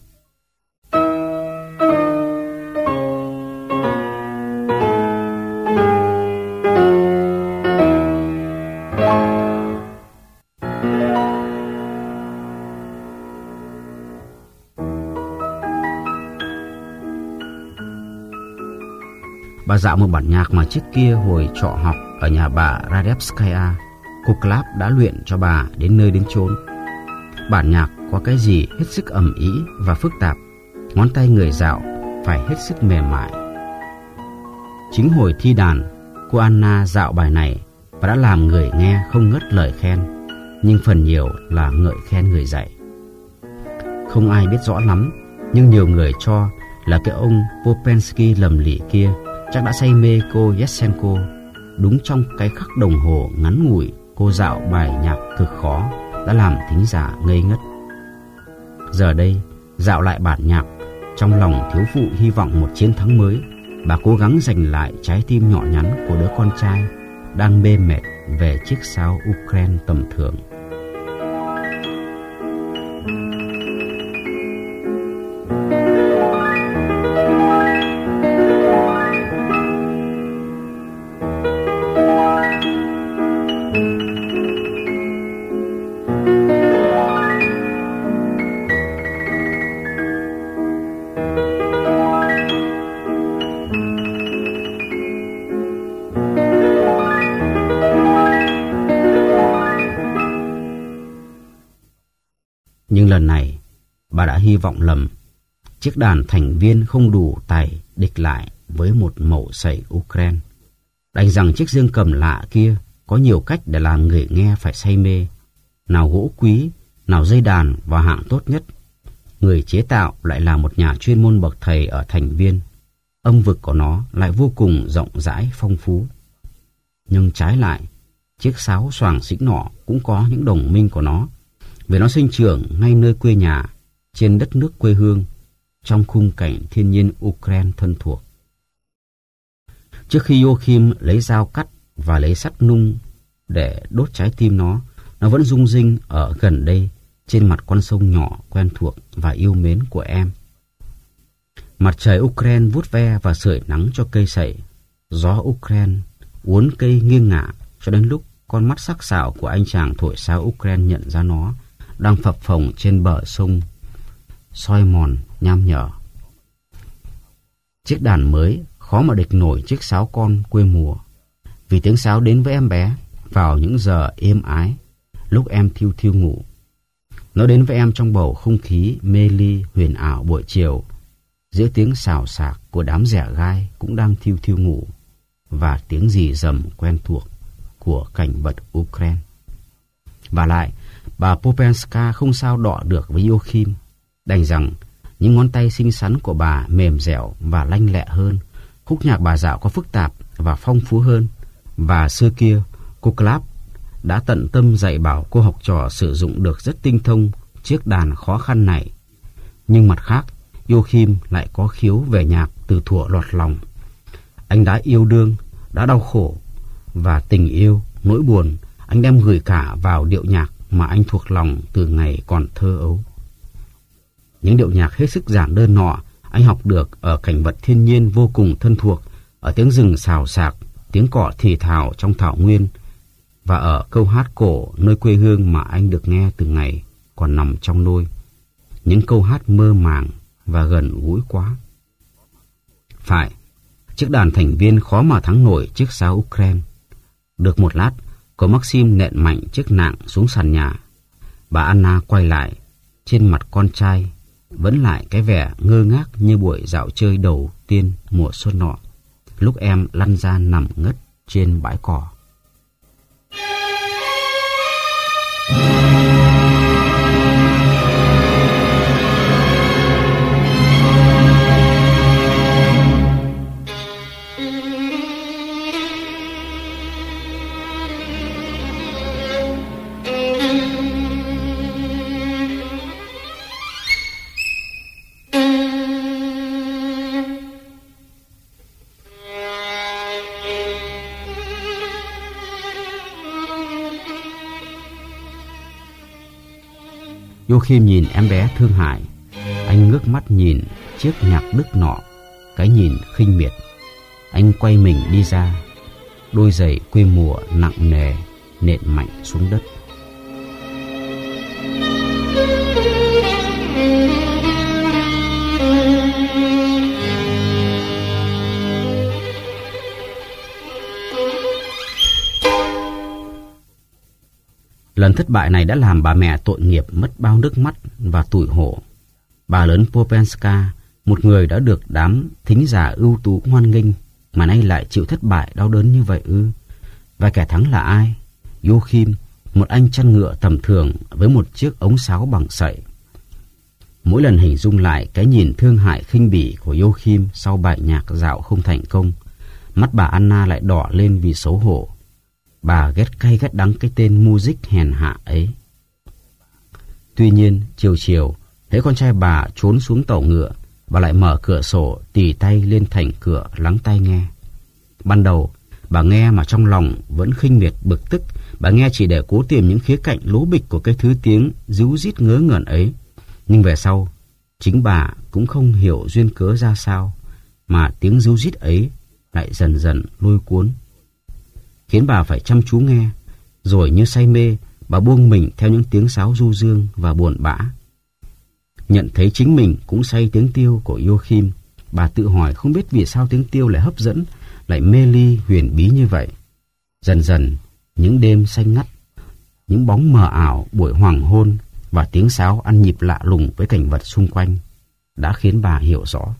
Bà dạo một bản nhạc mà trước kia hồi trọ học ở nhà bà Radevskaya, cô Clap đã luyện cho bà đến nơi đến chốn. Bản nhạc có cái gì hết sức ầm ĩ và phức tạp, ngón tay người dạo phải hết sức mềm mại. Chính hồi thi đàn, cô Anna dạo bài này và đã làm người nghe không ngớt lời khen, nhưng phần nhiều là ngợi khen người dạy. Không ai biết rõ lắm, nhưng nhiều người cho là cái ông Popensky lầm lì kia chắc đã say mê cô Yatsenko. Đúng trong cái khắc đồng hồ ngắn ngủi cô dạo bài nhạc cực khó đã làm thính giả ngây ngất. Giờ đây dạo lại bản nhạc, trong lòng thiếu phụ hy vọng một chiến thắng mới, bà cố gắng giành lại trái tim nhỏ nhắn của đứa con trai đang mê mệt về chiếc sáo Ukraine tầm thường. Nhưng lần này, bà đã hy vọng lầm. Chiếc đàn thành viên không đủ tài địch lại với một mẩu sẩy Ukraine. Đành rằng chiếc dương cầm lạ kia có nhiều cách để làm người nghe phải say mê. Nào gỗ quý, nào dây đàn vào hạng tốt nhất. Người chế tạo lại là một nhà chuyên môn bậc thầy ở thành viên. Âm vực của nó lại vô cùng rộng rãi phong phú. Nhưng trái lại, chiếc sáo xoàng xĩnh nọ cũng có những đồng minh của nó, vì nó sinh trưởng ngay nơi quê nhà, trên đất nước quê hương, trong khung cảnh thiên nhiên Ukraine thân thuộc. Trước khi Joachim lấy dao cắt và lấy sắt nung để đốt trái tim nó, nó vẫn rung rinh ở gần đây, trên mặt con sông nhỏ quen thuộc và yêu mến của em. Mặt trời Ukraine vuốt ve và sưởi nắng cho cây sậy. Gió Ukraine uốn cây nghiêng ngả cho đến lúc con mắt sắc sảo của anh chàng thổi sáo Ukraine nhận ra nó đang phập phồng trên bờ sông, soi mòn nham nhở. Chiếc đàn mới khó mà địch nổi chiếc sáo con quê mùa, vì tiếng sáo đến với em bé vào những giờ êm ái, lúc em thiêu thiêu ngủ. Nó đến với em trong bầu không khí mê ly huyền ảo buổi chiều, giữa tiếng xào xạc của đám dẻ gai cũng đang thiêu thiêu ngủ, và tiếng rì rầm quen thuộc của cảnh vật Ukraine. Và lại, bà Popenska không sao đọ được với Joachim. Đành rằng những ngón tay xinh xắn của bà mềm dẻo và lanh lẹ hơn, khúc nhạc bà dạo có phức tạp và phong phú hơn. Và xưa kia, cô Clap đã tận tâm dạy bảo cô học trò sử dụng được rất tinh thông chiếc đàn khó khăn này. Nhưng mặt khác, Joachim lại có khiếu về nhạc từ thuở lọt lòng. Anh đã yêu đương, đã đau khổ, và tình yêu, nỗi buồn anh đem gửi cả vào điệu nhạc mà anh thuộc lòng từ ngày còn thơ ấu. Những điệu nhạc hết sức giản đơn nọ anh học được ở cảnh vật thiên nhiên vô cùng thân thuộc, ở tiếng rừng xào xạc, tiếng cỏ thì thào trong thảo nguyên, và ở câu hát cổ nơi quê hương mà anh được nghe từ ngày còn nằm trong nôi. Những câu hát mơ màng và gần gũi quá. Phải, chiếc đàn thành viên khó mà thắng nổi chiếc sáo Ukraine. Được một lát, cô Maxim nện mạnh chiếc nạng xuống sàn nhà. Bà Anna quay lại, trên mặt con trai vẫn lại cái vẻ ngơ ngác như buổi dạo chơi đầu tiên mùa xuân nọ, lúc em lăn ra nằm ngất trên bãi cỏ. Joachim nhìn em bé thương hại. Anh ngước mắt nhìn chiếc nhạc đức nọ, cái nhìn khinh miệt. Anh quay mình đi ra. Đôi giày quê mùa nặng nề nện mạnh xuống đất. Lần thất bại này đã làm bà mẹ tội nghiệp mất bao nước mắt và tủi hổ. Bà lớn Popenska, một người đã được đám thính giả ưu tú hoan nghênh, mà nay lại chịu thất bại đau đớn như vậy ư? Và kẻ thắng là ai? Joachim, một anh chăn ngựa tầm thường với một chiếc ống sáo bằng sậy. Mỗi lần hình dung lại cái nhìn thương hại khinh bỉ của Joachim sau bài nhạc dạo không thành công, mắt bà Anna lại đỏ lên vì xấu hổ. Bà ghét cay ghét đắng cái tên music hèn hạ ấy. Tuy nhiên, chiều chiều, thấy con trai bà trốn xuống tàu ngựa, bà lại mở cửa sổ tì tay lên thành cửa lắng tai nghe. Ban đầu, bà nghe mà trong lòng vẫn khinh miệt bực tức. Bà nghe chỉ để cố tìm những khía cạnh lố bịch của cái thứ tiếng ríu rít ngớ ngẩn ấy. Nhưng về sau, chính bà cũng không hiểu duyên cớ ra sao, mà tiếng ríu rít ấy lại dần dần lôi cuốn, khiến bà phải chăm chú nghe. Rồi như say mê, bà buông mình theo những tiếng sáo du dương và buồn bã. Nhận thấy chính mình cũng say tiếng tiêu của Joachim, bà tự hỏi không biết vì sao tiếng tiêu lại hấp dẫn, lại mê ly huyền bí như vậy. Dần dần, những đêm xanh ngắt, những bóng mờ ảo buổi hoàng hôn và tiếng sáo ăn nhịp lạ lùng với cảnh vật xung quanh đã khiến bà hiểu rõ.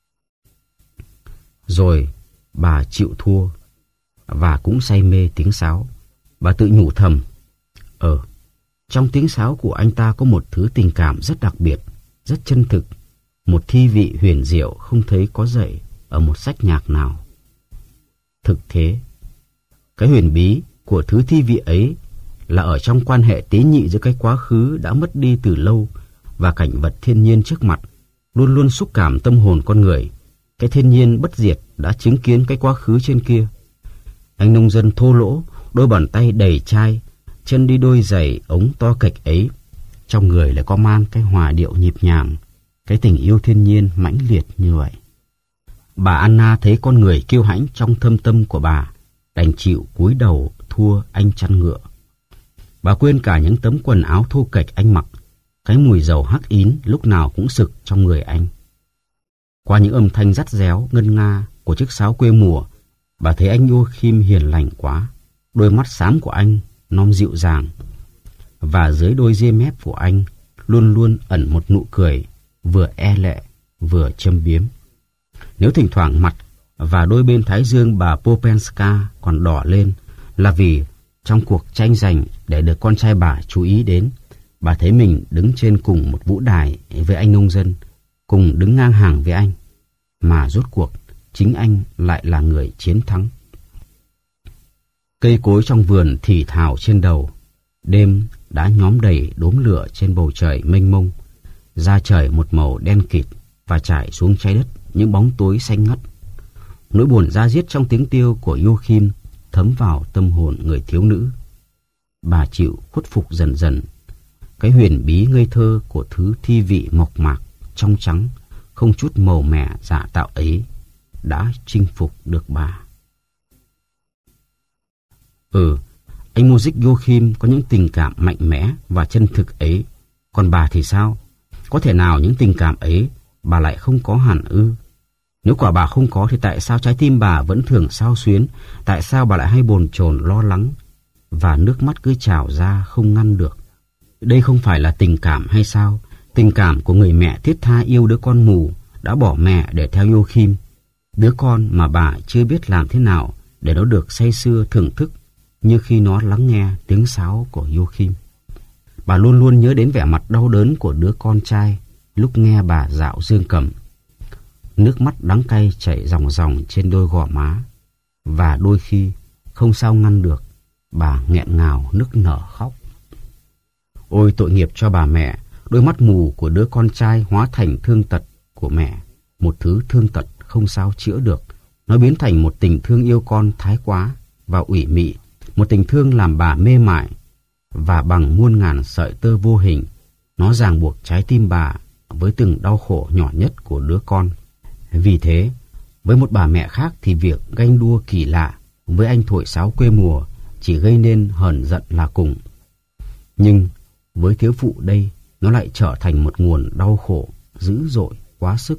Rồi bà chịu thua và cũng say mê tiếng sáo. Bà tự nhủ thầm, Ờ, trong tiếng sáo của anh ta có một thứ tình cảm rất đặc biệt, rất chân thực, một thi vị huyền diệu không thấy có dạy ở một sách nhạc nào. Thực thế, cái huyền bí của thứ thi vị ấy là ở trong quan hệ tế nhị giữa cái quá khứ đã mất đi từ lâu và cảnh vật thiên nhiên trước mặt, luôn luôn xúc cảm tâm hồn con người. Cái thiên nhiên bất diệt đã chứng kiến cái quá khứ trên kia. Anh nông dân thô lỗ, đôi bàn tay đầy chai, chân đi đôi giày ống to kệch ấy, trong người lại có mang cái hòa điệu nhịp nhàng, cái tình yêu thiên nhiên mãnh liệt như vậy. Bà Anna thấy con người kiêu hãnh trong thâm tâm của bà, đành chịu cúi đầu thua anh chăn ngựa. Bà quên cả những tấm quần áo thô kệch anh mặc, cái mùi dầu hắc ín lúc nào cũng sực trong người anh. Qua những âm thanh rắt réo ngân nga của chiếc sáo quê mùa, bà thấy anh Joachim hiền lành quá. Đôi mắt xám của anh non dịu dàng, và dưới đôi ria mép của anh luôn luôn ẩn một nụ cười vừa e lệ vừa châm biếm. Nếu thỉnh thoảng mặt và đôi bên thái dương bà Popenska còn đỏ lên, là vì trong cuộc tranh giành để được con trai bà chú ý đến, bà thấy mình đứng trên cùng một vũ đài với anh nông dân, cùng đứng ngang hàng với anh, mà rốt cuộc chính anh lại là người chiến thắng. Cây cối trong vườn thì thào trên đầu. Đêm đã nhóm đầy đốm lửa trên bầu trời mênh mông, da trời một màu đen kịt và trải xuống trái đất những bóng tối xanh ngắt. Nỗi buồn da diết trong tiếng tiêu của Joachim thấm vào tâm hồn người thiếu nữ. Bà chịu khuất phục dần dần. Cái huyền bí ngây thơ của thứ thi vị mộc mạc, trong trắng, không chút màu mè dạ tạo ấy đã chinh phục được bà. Ừ, anh Music Joachim có những tình cảm mạnh mẽ và chân thực ấy. Còn bà thì sao? Có thể nào những tình cảm ấy bà lại không có hẳn ư? Nếu quả bà không có thì tại sao trái tim bà vẫn thường xao xuyến? Tại sao bà lại hay bồn chồn lo lắng và nước mắt cứ trào ra không ngăn được? Đây không phải là tình cảm hay sao? Tình cảm của người mẹ thiết tha yêu đứa con mù đã bỏ mẹ để theo Joachim. Đứa con mà bà chưa biết làm thế nào để nó được say sưa thưởng thức như khi nó lắng nghe tiếng sáo của Joachim. Bà luôn luôn nhớ đến vẻ mặt đau đớn của đứa con trai lúc nghe bà dạo dương cầm. Nước mắt đắng cay chảy ròng ròng trên đôi gò má, và đôi khi không sao ngăn được, bà nghẹn ngào nức nở khóc. Ôi tội nghiệp cho bà mẹ, đôi mắt mù của đứa con trai hóa thành thương tật của mẹ, một thứ thương tật không sao chữa được. Nó biến thành một tình thương yêu con thái quá và ủy mị, một tình thương làm bà mê mải, và bằng muôn ngàn sợi tơ vô hình, Nó ràng buộc trái tim bà với từng đau khổ nhỏ nhất của đứa con. Vì thế, với một bà mẹ khác thì việc ganh đua kỳ lạ với anh thổi sáo quê mùa chỉ gây nên hờn giận là cùng. Nhưng với thiếu phụ đây, nó lại trở thành một nguồn đau khổ dữ dội quá sức.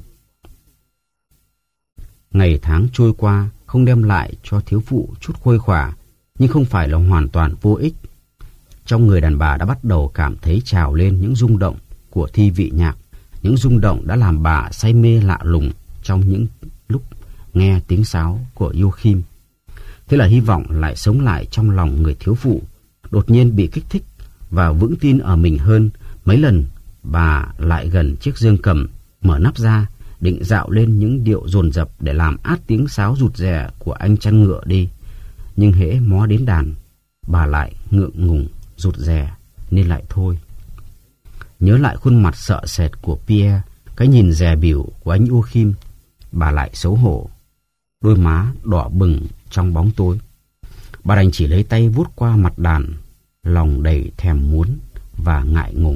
Ngày tháng trôi qua không đem lại cho thiếu phụ chút khuây khỏa, nhưng không phải là hoàn toàn vô ích. Trong người đàn bà đã bắt đầu cảm thấy trào lên những rung động của thi vị nhạc, những rung động đã làm bà say mê lạ lùng trong những lúc nghe tiếng sáo của Joachim. Thế là hy vọng lại sống lại trong lòng người thiếu phụ, đột nhiên bị kích thích và vững tin ở mình hơn. Mấy lần bà lại gần chiếc dương cầm, mở nắp ra, định dạo lên những điệu dồn dập để làm át tiếng sáo rụt rè của anh chăn ngựa đi. Nhưng hễ mó đến đàn, bà lại ngượng ngùng, rụt rè, nên lại thôi. Nhớ lại khuôn mặt sợ sệt của Pierre, cái nhìn dè bỉu của anh Joachim, bà lại xấu hổ, đôi má đỏ bừng trong bóng tối. Bà đành chỉ lấy tay vuốt qua mặt đàn, lòng đầy thèm muốn và ngại ngùng.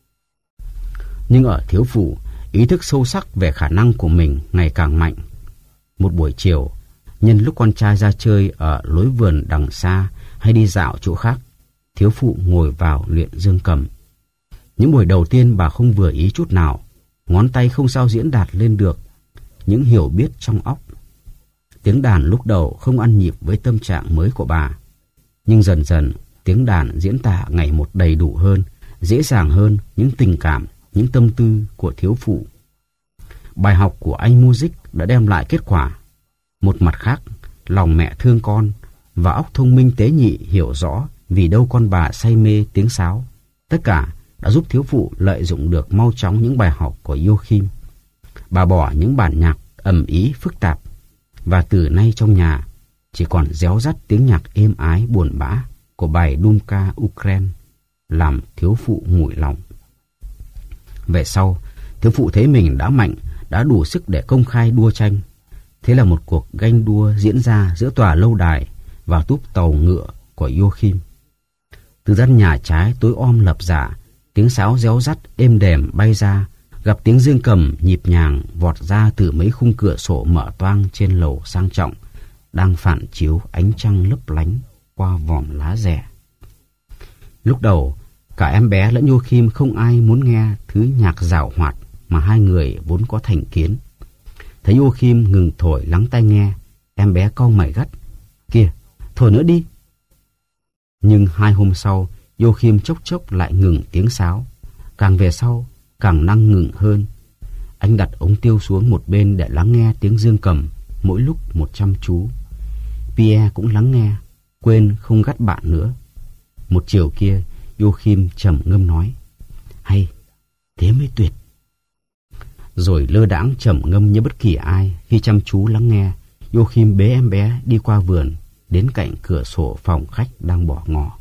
Nhưng ở thiếu phụ, ý thức sâu sắc về khả năng của mình ngày càng mạnh. Một buổi chiều, nhân lúc con trai ra chơi ở lối vườn đằng xa hay đi dạo chỗ khác, thiếu phụ ngồi vào luyện dương cầm. Những buổi đầu tiên bà không vừa ý chút nào, ngón tay không sao diễn đạt lên được những hiểu biết trong óc. Tiếng đàn lúc đầu không ăn nhịp với tâm trạng mới của bà, nhưng dần dần tiếng đàn diễn tả ngày một đầy đủ hơn, dễ dàng hơn những tình cảm, những tâm tư của thiếu phụ. Bài học của anh Music đã đem lại kết quả. Một mặt khác, lòng mẹ thương con và óc thông minh tế nhị hiểu rõ vì đâu con bà say mê tiếng sáo. Tất cả đã giúp thiếu phụ lợi dụng được mau chóng những bài học của Joachim. Bà bỏ những bản nhạc ầm ĩ phức tạp, và từ nay trong nhà chỉ còn réo rắt tiếng nhạc êm ái buồn bã của bài Dumka Ukraine, làm thiếu phụ nguội lòng. Về sau, thiếu phụ thấy mình đã mạnh, đã đủ sức để công khai đua tranh. Thế là một cuộc ganh đua diễn ra giữa tòa lâu đài và túp tàu ngựa của Joachim. Từ gian nhà trái tối om lập dạ, tiếng sáo réo rắt êm đềm bay ra, gặp tiếng dương cầm nhịp nhàng vọt ra từ mấy khung cửa sổ mở toang trên lầu sang trọng, đang phản chiếu ánh trăng lấp lánh qua vòm lá rẻ. Lúc đầu, cả em bé lẫn Joachim không ai muốn nghe thứ nhạc giảo hoạt mà hai người vốn có thành kiến. Thấy Joachim ngừng thổi lắng tai nghe, em bé cau mày gắt: "Kìa, thổi nữa đi." Nhưng hai hôm sau, Joachim chốc chốc lại ngừng tiếng sáo. Càng về sau, càng năng ngừng hơn. Anh đặt ống tiêu xuống một bên để lắng nghe tiếng dương cầm, mỗi lúc một chăm chú. Pierre cũng lắng nghe, quên không gắt bạn nữa. Một chiều kia, Joachim trầm ngâm nói: "Hay, thế mới tuyệt." Rồi lơ đãng trầm ngâm như bất kỳ ai khi chăm chú lắng nghe, Joachim bế em bé đi qua vườn, đến cạnh cửa sổ phòng khách đang bỏ ngỏ.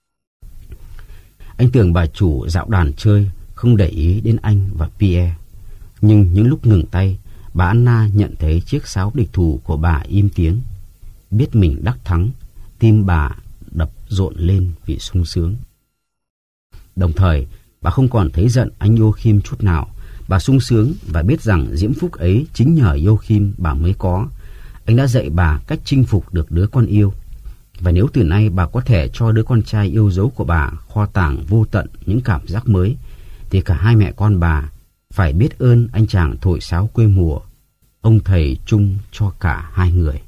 Anh tưởng bà chủ dạo đàn chơi, không để ý đến anh và Pierre. Nhưng những lúc ngừng tay, bà Anna nhận thấy chiếc sáo địch thủ của bà im tiếng. Biết mình đắc thắng, tim bà đập rộn lên vì sung sướng. Đồng thời, bà không còn thấy giận anh Joachim chút nào. Bà sung sướng và biết rằng diễm phúc ấy chính nhờ Joachim bà mới có. Anh đã dạy bà cách chinh phục được đứa con yêu. Và nếu từ nay bà có thể cho đứa con trai yêu dấu của bà kho tàng vô tận những cảm giác mới, thì cả hai mẹ con bà phải biết ơn anh chàng thổi sáo quê mùa, ông thầy chung cho cả hai người.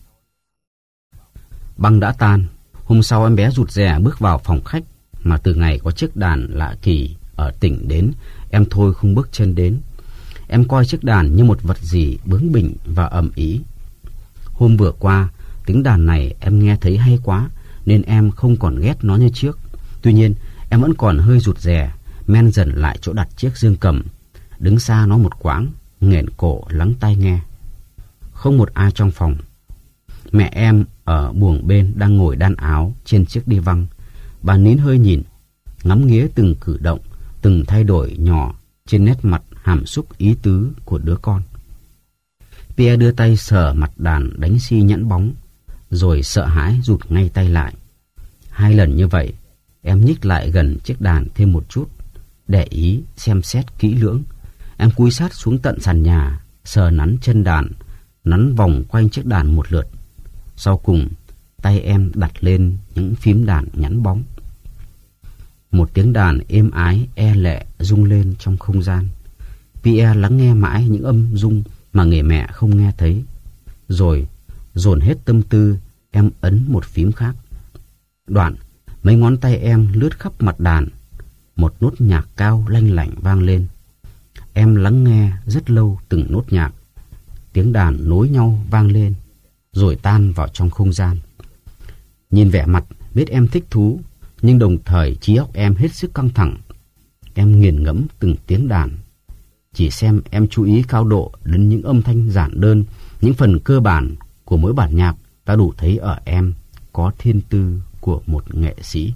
Băng đã tan. Hôm sau em bé rụt rè bước vào phòng khách, mà từ ngày có chiếc đàn lạ kỳ ở tỉnh đến, em thôi không bước chân đến. Em coi chiếc đàn như một vật gì bướng bỉnh và ầm ĩ. Hôm vừa qua, tiếng đàn này em nghe thấy hay quá, nên em không còn ghét nó như trước. Tuy nhiên, em vẫn còn hơi rụt rè, men dần lại chỗ đặt chiếc dương cầm, đứng xa nó một quãng, nghển cổ lắng tai nghe. Không một ai trong phòng. Mẹ em ở buồng bên đang ngồi đan áo trên chiếc đi văng. Bà nín hơi nhìn, ngắm nghía từng cử động, từng thay đổi nhỏ trên nét mặt hàm xúc ý tứ của đứa con. Pierre đưa tay sờ mặt đàn đánh xi nhẵn bóng, rồi sợ hãi rụt ngay tay lại. Hai lần như vậy, em nhích lại gần chiếc đàn thêm một chút. để ý, xem xét kỹ lưỡng. Em cúi sát xuống tận sàn nhà, sờ nắn chân đàn, nắn vòng quanh chiếc đàn một lượt. Sau cùng, tay em đặt lên những phím đàn nhẵn bóng. Một tiếng đàn êm ái, e lệ rung lên trong không gian. Pierre lắng nghe mãi những âm rung mà người mẹ không nghe thấy. Rồi, dồn hết tâm tư, em ấn một phím khác. Đoạn, mấy ngón tay em lướt khắp mặt đàn. Một nốt nhạc cao lanh lảnh vang lên. Em lắng nghe rất lâu từng nốt nhạc. Tiếng đàn nối nhau vang lên, rồi tan vào trong không gian. Nhìn vẻ mặt biết em thích thú, nhưng đồng thời trí óc em hết sức căng thẳng. Em nghiền ngẫm từng tiếng đàn. Chỉ xem em chú ý cao độ đến những âm thanh giản đơn, những phần cơ bản của mỗi bản nhạc đã đủ thấy ở em có thiên tư của một nghệ sĩ.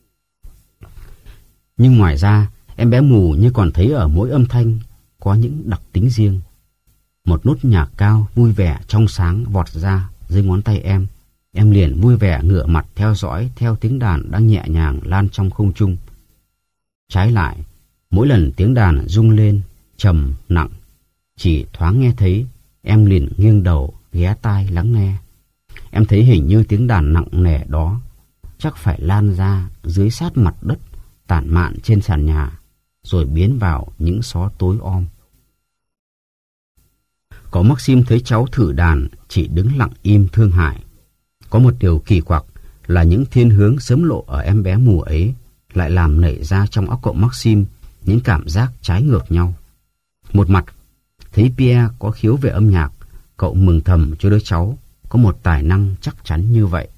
Nhưng ngoài ra, em bé mù như còn thấy ở mỗi âm thanh có những đặc tính riêng. Một nốt nhạc cao vui vẻ trong sáng vọt ra dưới ngón tay em. Em liền vui vẻ ngửa mặt theo dõi theo tiếng đàn đang nhẹ nhàng lan trong không trung. Trái lại, mỗi lần tiếng đàn rung lên trầm nặng, chỉ thoáng nghe thấy, em liền nghiêng đầu ghé tai lắng nghe. Em thấy hình như tiếng đàn nặng nề đó chắc phải lan ra dưới sát mặt đất, tản mạn trên sàn nhà, rồi biến vào những xó tối om. Cậu Maxim thấy cháu thử đàn chỉ đứng lặng im thương hại. Có một điều kỳ quặc là những thiên hướng sớm lộ ở em bé mù ấy lại làm nảy ra trong óc cậu Maxim những cảm giác trái ngược nhau. Một mặt, thấy Pierre có khiếu về âm nhạc, cậu mừng thầm cho đứa cháu có một tài năng chắc chắn như vậy,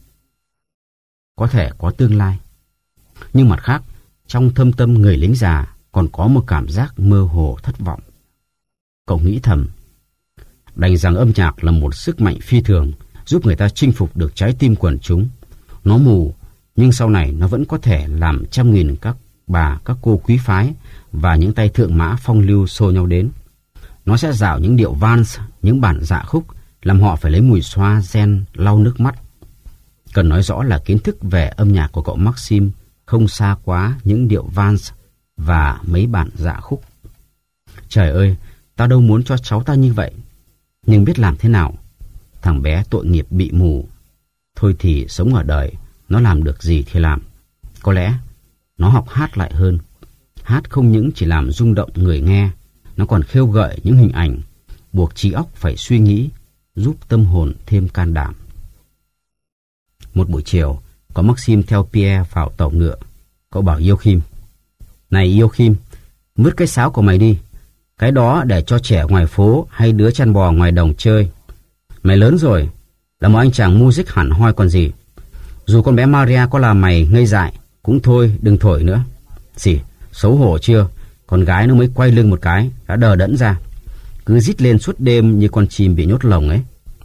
có thể có tương lai. Nhưng mặt khác, trong thâm tâm người lính già còn có một cảm giác mơ hồ thất vọng. Cậu nghĩ thầm, đành rằng âm nhạc là một sức mạnh phi thường, giúp người ta chinh phục được trái tim quần chúng. Nó mù, nhưng sau này nó vẫn có thể làm trăm nghìn các bà, các cô quý phái và những tay thượng mã phong lưu xô nhau đến. Nó sẽ dạo những điệu vals, những bản dạ khúc, làm họ phải lấy mùi xoa gen lau nước mắt. Cần nói rõ là kiến thức về âm nhạc của cậu Maxim không xa quá những điệu vals và mấy bản dạ khúc. Trời ơi, ta đâu muốn cho cháu ta như vậy. Nhưng biết làm thế nào? Thằng bé tội nghiệp bị mù. Thôi thì sống ở đời, nó làm được gì thì làm. Có lẽ nó học hát lại hơn. Hát không những chỉ làm rung động người nghe, nó còn khêu gợi những hình ảnh, buộc trí óc phải suy nghĩ, giúp tâm hồn thêm can đảm. Một buổi chiều, có Maxim theo Pierre vào tàu ngựa. Cậu bảo Joachim, này Joachim, vứt cái sáo của mày đi. Cái đó để cho trẻ ngoài phố hay đứa chăn bò ngoài đồng chơi. Mày lớn rồi, là một anh chàng music hẳn hoi còn gì. Dù con bé Maria có làm mày ngây dại, cũng thôi đừng thổi nữa. Gì, xấu hổ chưa? Con gái nó mới quay lưng một cái, đã đờ đẫn ra. Cứ rít lên suốt đêm như con chim bị nhốt lồng ấy.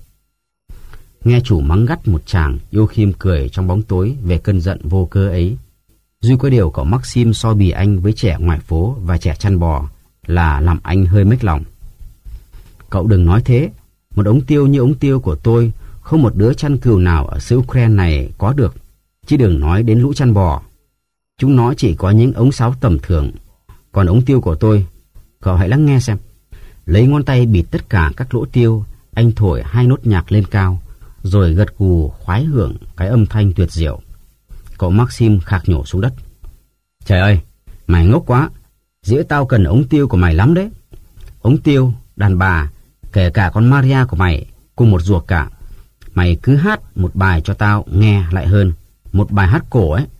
Nghe chủ mắng gắt một chàng, Joachim cười trong bóng tối về cơn giận vô cớ ấy. Duy có điều cậu Maxim so bì anh với trẻ ngoài phố và trẻ chăn bò là làm anh hơi mếch lòng. Cậu đừng nói thế. Một ống tiêu như ống tiêu của tôi, không một đứa chăn cừu nào ở xứ Ukraine này có được. Chứ đừng nói đến lũ chăn bò. Chúng nó chỉ có những ống sáo tầm thường. Còn ống tiêu của tôi, cậu hãy lắng nghe xem. Lấy ngón tay bịt tất cả các lỗ tiêu, anh thổi hai nốt nhạc lên cao, rồi gật gù khoái hưởng cái âm thanh tuyệt diệu. Cậu Maxim khạc nhổ xuống đất. Trời ơi, mày ngốc quá. Dĩa tao cần ống tiêu của mày lắm đấy. Ống tiêu, đàn bà, kể cả con Maria của mày, cùng một ruột cả. Mày cứ hát một bài cho tao nghe lại hơn. Một bài hát cổ ấy.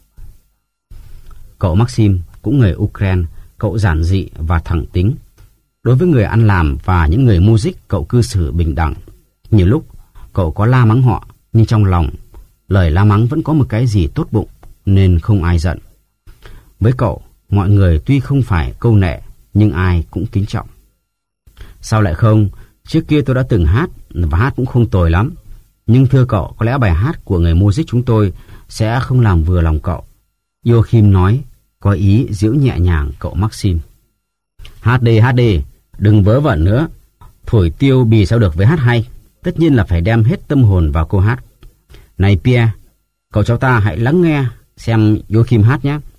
Cậu Maxim cũng người Ukraine, cậu giản dị và thẳng tính. Đối với người ăn làm và những người music, cậu cư xử bình đẳng. Nhiều lúc, cậu có la mắng họ, nhưng trong lòng, lời la mắng vẫn có một cái gì tốt bụng, nên không ai giận. Với cậu, mọi người tuy không phải câu nệ, nhưng ai cũng kính trọng. Sao lại không? Trước kia tôi đã từng hát, và hát cũng không tồi lắm. Nhưng thưa cậu, có lẽ bài hát của người music chúng tôi sẽ không làm vừa lòng cậu. Joachim nói, có ý giễu nhẹ nhàng cậu Maxim. Hát đi, hát đi, đừng vớ vẩn nữa. Thổi tiêu bì sao được với hát hay. Tất nhiên là phải đem hết tâm hồn vào câu hát. Này Pierre, cậu cháu ta hãy lắng nghe xem Joachim hát nhé.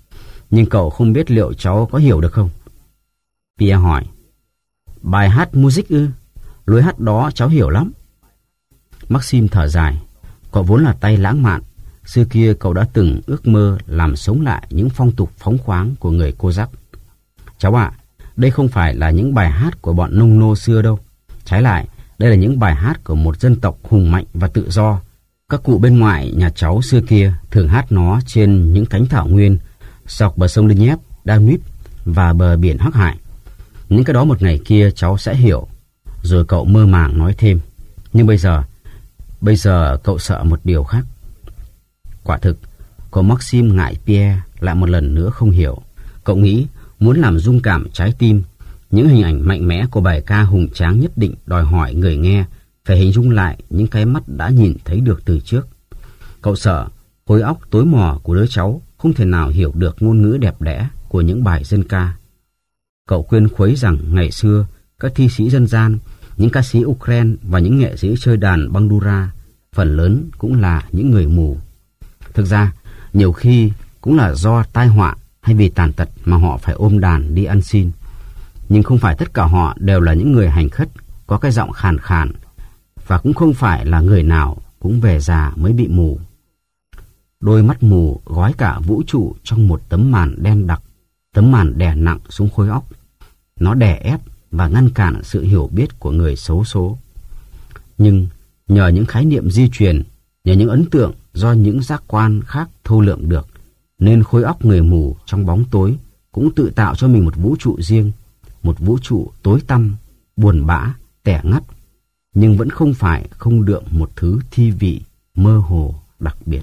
Nhưng cậu không biết liệu cháu có hiểu được không? Pierre hỏi. Bài hát music ư? Lối hát đó cháu hiểu lắm. Maxime thở dài. Cậu vốn là tay lãng mạn. Xưa kia cậu đã từng ước mơ làm sống lại những phong tục phóng khoáng của người Cosaque. Cháu ạ, à, đây không phải là những bài hát của bọn nông nô xưa đâu. Trái lại, đây là những bài hát của một dân tộc hùng mạnh và tự do. Các cụ bên ngoại nhà cháu xưa kia thường hát nó trên những cánh thảo nguyên, dọc bờ sông Linh Nhép, Danube và bờ biển Hắc Hải. Những cái đó một ngày kia cháu sẽ hiểu. Rồi cậu mơ màng nói thêm. Nhưng bây giờ, bây giờ cậu sợ một điều khác. Quả thực, cậu Maxime ngại Pierre lại một lần nữa không hiểu. Cậu nghĩ muốn làm rung cảm trái tim, những hình ảnh mạnh mẽ của bài ca hùng tráng nhất định đòi hỏi người nghe phải hình dung lại những cái mắt đã nhìn thấy được từ trước. Cậu sợ khối óc tối mò của đứa cháu không thể nào hiểu được ngôn ngữ đẹp đẽ của những bài dân ca. Cậu quên khuấy rằng ngày xưa các thi sĩ dân gian, những ca sĩ Ukraine và những nghệ sĩ chơi đàn bandura phần lớn cũng là những người mù. Thực ra, nhiều khi cũng là do tai họa hay vì tàn tật mà họ phải ôm đàn đi ăn xin. Nhưng không phải tất cả họ đều là những người hành khất, có cái giọng khàn khàn, và cũng không phải là người nào cũng về già mới bị mù. Đôi mắt mù gói cả vũ trụ trong một tấm màn đen đặc, tấm màn đè nặng xuống khối óc. Nó đè ép và ngăn cản sự hiểu biết của người xấu số. Nhưng nhờ những khái niệm di truyền, nhờ những ấn tượng do những giác quan khác thâu lượm được, nên khối óc người mù trong bóng tối cũng tự tạo cho mình một vũ trụ riêng, một vũ trụ tối tăm, buồn bã, tẻ ngắt, nhưng vẫn không phải không đượm một thứ thi vị mơ hồ đặc biệt.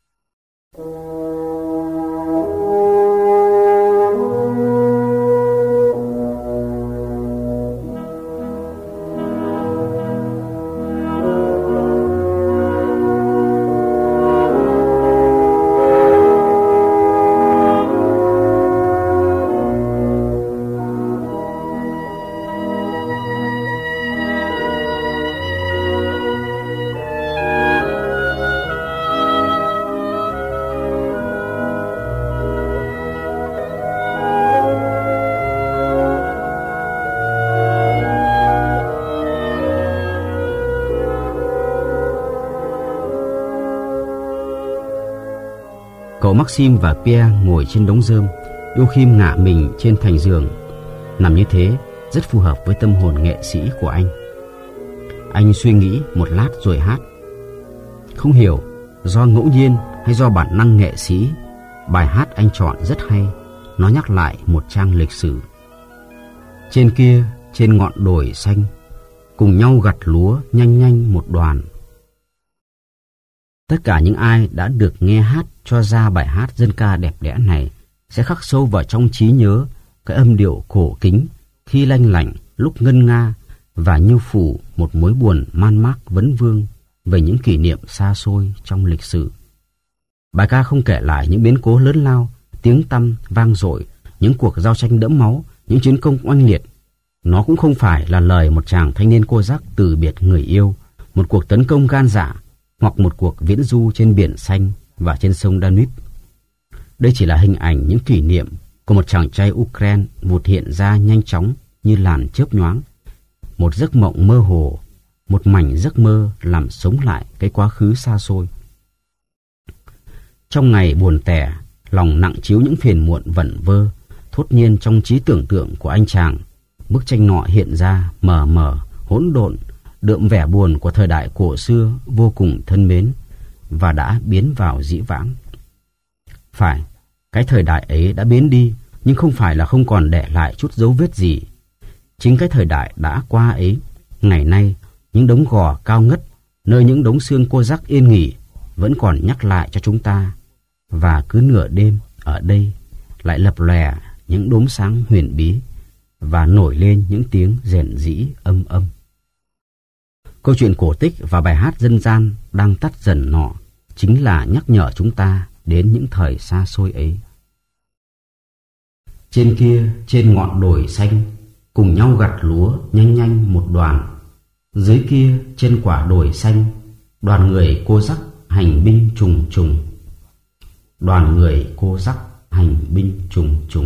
Cậu Maxime và Pierre ngồi trên đống rơm, Joachim ngả mình trên thành giường. Nằm như thế rất phù hợp với tâm hồn nghệ sĩ của anh. Anh suy nghĩ một lát rồi hát. Không hiểu do ngẫu nhiên hay do bản năng nghệ sĩ, bài hát anh chọn rất hay. Nó nhắc lại một trang lịch sử. Trên kia, trên ngọn đồi xanh, cùng nhau gặt lúa nhanh nhanh một đoàn. Tất cả những ai đã được nghe hát cho ra bài hát dân ca đẹp đẽ này sẽ khắc sâu vào trong trí nhớ cái âm điệu cổ kính khi lanh lảnh lúc ngân nga và như phủ một mối buồn man mác vấn vương về những kỷ niệm xa xôi trong lịch sử. Bài ca không kể lại những biến cố lớn lao, tiếng tăm vang dội, những cuộc giao tranh đẫm máu, những chiến công oanh liệt. Nó cũng không phải là lời một chàng thanh niên Cosaque từ biệt người yêu, một cuộc tấn công gan dạ, hoặc một cuộc viễn du trên biển xanh và trên sông Danube. Đây chỉ là hình ảnh những kỷ niệm của một chàng trai Ukraine vụt hiện ra nhanh chóng như làn chớp nhoáng. Một giấc mộng mơ hồ, một mảnh giấc mơ làm sống lại cái quá khứ xa xôi. Trong ngày buồn tẻ, lòng nặng chiếu những phiền muộn vẩn vơ, thốt nhiên trong trí tưởng tượng của anh chàng, bức tranh nọ hiện ra mờ mờ, hỗn độn, đượm vẻ buồn của thời đại cổ xưa vô cùng thân mến và đã biến vào dĩ vãng. Phải, cái thời đại ấy đã biến đi, nhưng không phải là không còn để lại chút dấu vết gì. Chính cái thời đại đã qua ấy, ngày nay, những đống gò cao ngất, nơi những đống xương Cosaque yên nghỉ, vẫn còn nhắc lại cho chúng ta. Và cứ nửa đêm, ở đây, lại lập lòe những đốm sáng huyền bí, và nổi lên những tiếng rền rĩ âm âm. Câu chuyện cổ tích và bài hát dân gian đang tắt dần nọ chính là nhắc nhở chúng ta đến những thời xa xôi ấy. Trên kia, trên ngọn đồi xanh, cùng nhau gặt lúa nhanh nhanh một đoàn. Dưới kia, trên quả đồi xanh, đoàn người Cosaque hành binh trùng trùng. Đoàn người Cosaque hành binh trùng trùng.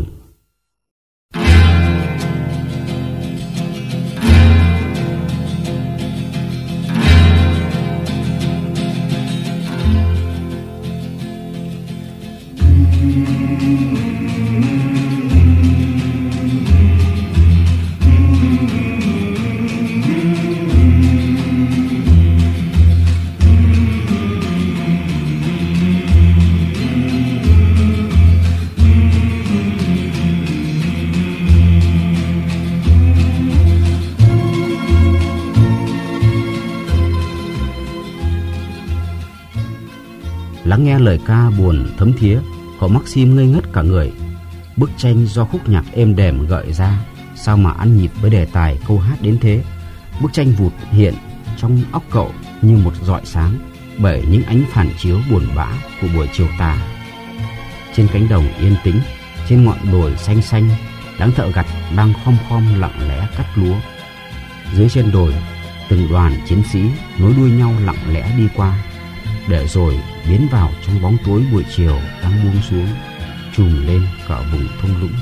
Lắng nghe lời ca buồn thấm thía, cậu Maxim ngây ngất cả người. Bức tranh do khúc nhạc êm đềm gợi ra, sao mà ăn nhịp với đề tài câu hát đến thế. Bức tranh vụt hiện trong óc cậu như một rọi sáng bởi những ánh phản chiếu buồn bã của buổi chiều tà. Trên cánh đồng yên tĩnh, trên ngọn đồi xanh xanh, đám thợ gặt đang khom khom lặng lẽ cắt lúa. Dưới chân đồi, từng đoàn chiến sĩ nối đuôi nhau lặng lẽ đi qua, để rồi biến vào trong bóng tối buổi chiều đang buông xuống, trùm lên cả vùng thung lũng.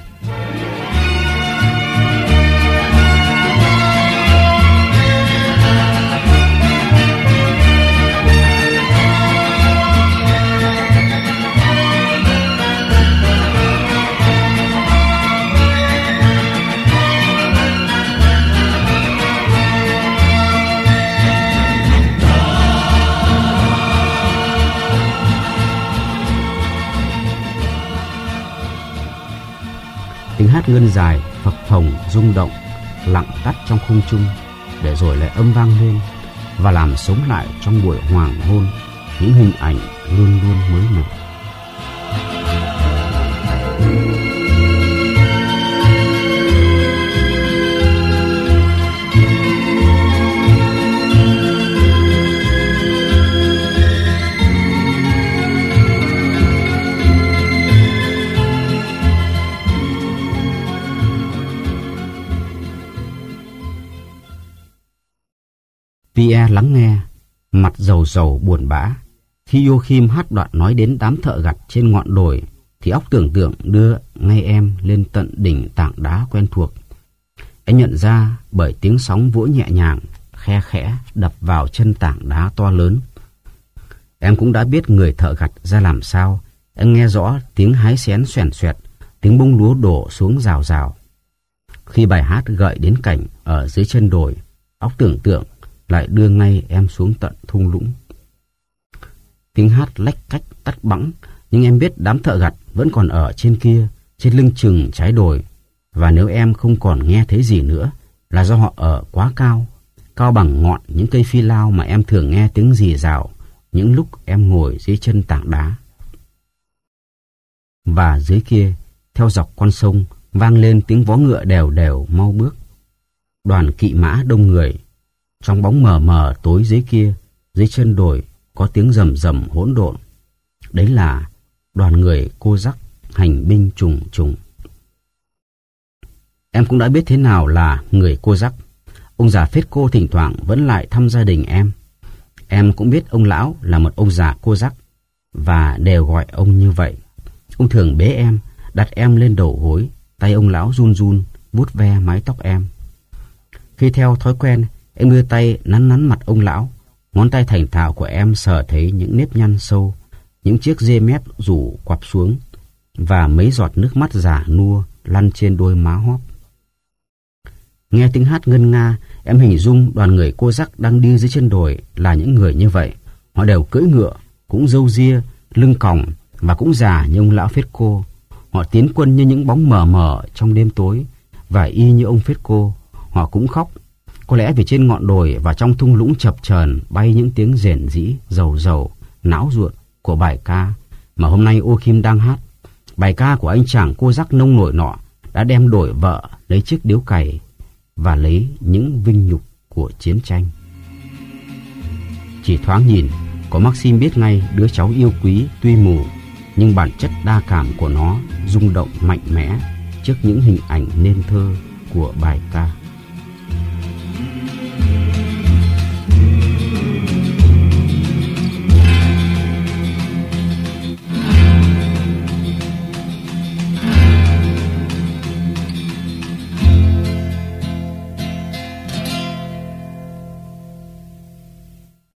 Tiếng hát ngân dài, phập phồng, rung động, lặng tắt trong không trung, để rồi lại âm vang lên và làm sống lại trong buổi hoàng hôn những hình ảnh luôn luôn mới mẻ. Pierre lắng nghe, mặt rầu rầu buồn bã. Khi Joachim hát đoạn nói đến đám thợ gặt trên ngọn đồi, thì óc tưởng tượng đưa ngay em lên tận đỉnh tảng đá quen thuộc. Em nhận ra bởi tiếng sóng vỗ nhẹ nhàng, khe khẽ đập vào chân tảng đá to lớn. Em cũng đã biết người thợ gặt ra làm sao. Em nghe rõ tiếng hái xén xoèn xoẹt, tiếng bông lúa đổ xuống rào rào. Khi bài hát gợi đến cảnh ở dưới chân đồi, óc tưởng tượng lại đưa ngay em xuống tận thung lũng. Tiếng hát lách cách tắt bẵng, nhưng em biết đám thợ gặt vẫn còn ở trên kia, trên lưng chừng trái đồi. Và nếu em không còn nghe thấy gì nữa, là do họ ở quá cao, cao bằng ngọn những cây phi lao mà em thường nghe tiếng rì rào những lúc em ngồi dưới chân tảng đá. Và dưới kia, theo dọc con sông, vang lên tiếng vó ngựa đều đều mau bước. Đoàn kỵ mã đông người. Trong bóng mờ mờ tối dưới kia, dưới chân đồi có tiếng rầm rầm hỗn độn. Đấy là đoàn người cô dắc hành binh trùng trùng. Em cũng đã biết thế nào là người cô dắc. Ông già phết cô thỉnh thoảng vẫn lại thăm gia đình em. Em cũng biết ông lão là một ông già cô dắc, và đều gọi ông như vậy. Ông thường bế em, đặt em lên đầu gối, tay ông lão run run vuốt ve mái tóc em. Khi theo thói quen, em đưa tay nắn nắn mặt ông lão. Ngón tay thành thạo của em sờ thấy những nếp nhăn sâu, những chiếc rê mép rủ quặp xuống, và mấy giọt nước mắt già nua lăn trên đôi má hóp. Nghe tiếng hát ngân nga, em hình dung đoàn người cô dắc đang đi dưới chân đồi là những người như vậy. Họ đều cưỡi ngựa, cũng râu ria, lưng còng, và cũng già như ông lão phết cô. Họ tiến quân như những bóng mờ mờ trong đêm tối, và y như ông phết cô, họ cũng khóc. Có lẽ vì trên ngọn đồi và trong thung lũng chập chờn bay những tiếng rền rĩ, rầu rầu, não ruột của bài ca mà hôm nay Joachim đang hát. Bài ca của anh chàng cô dắc nông nổi nọ đã đem đổi vợ, lấy chiếc điếu cày và lấy những vinh nhục của chiến tranh. Chỉ thoáng nhìn, có Maxim biết ngay đứa cháu yêu quý tuy mù, nhưng bản chất đa cảm của nó rung động mạnh mẽ trước những hình ảnh nên thơ của bài ca.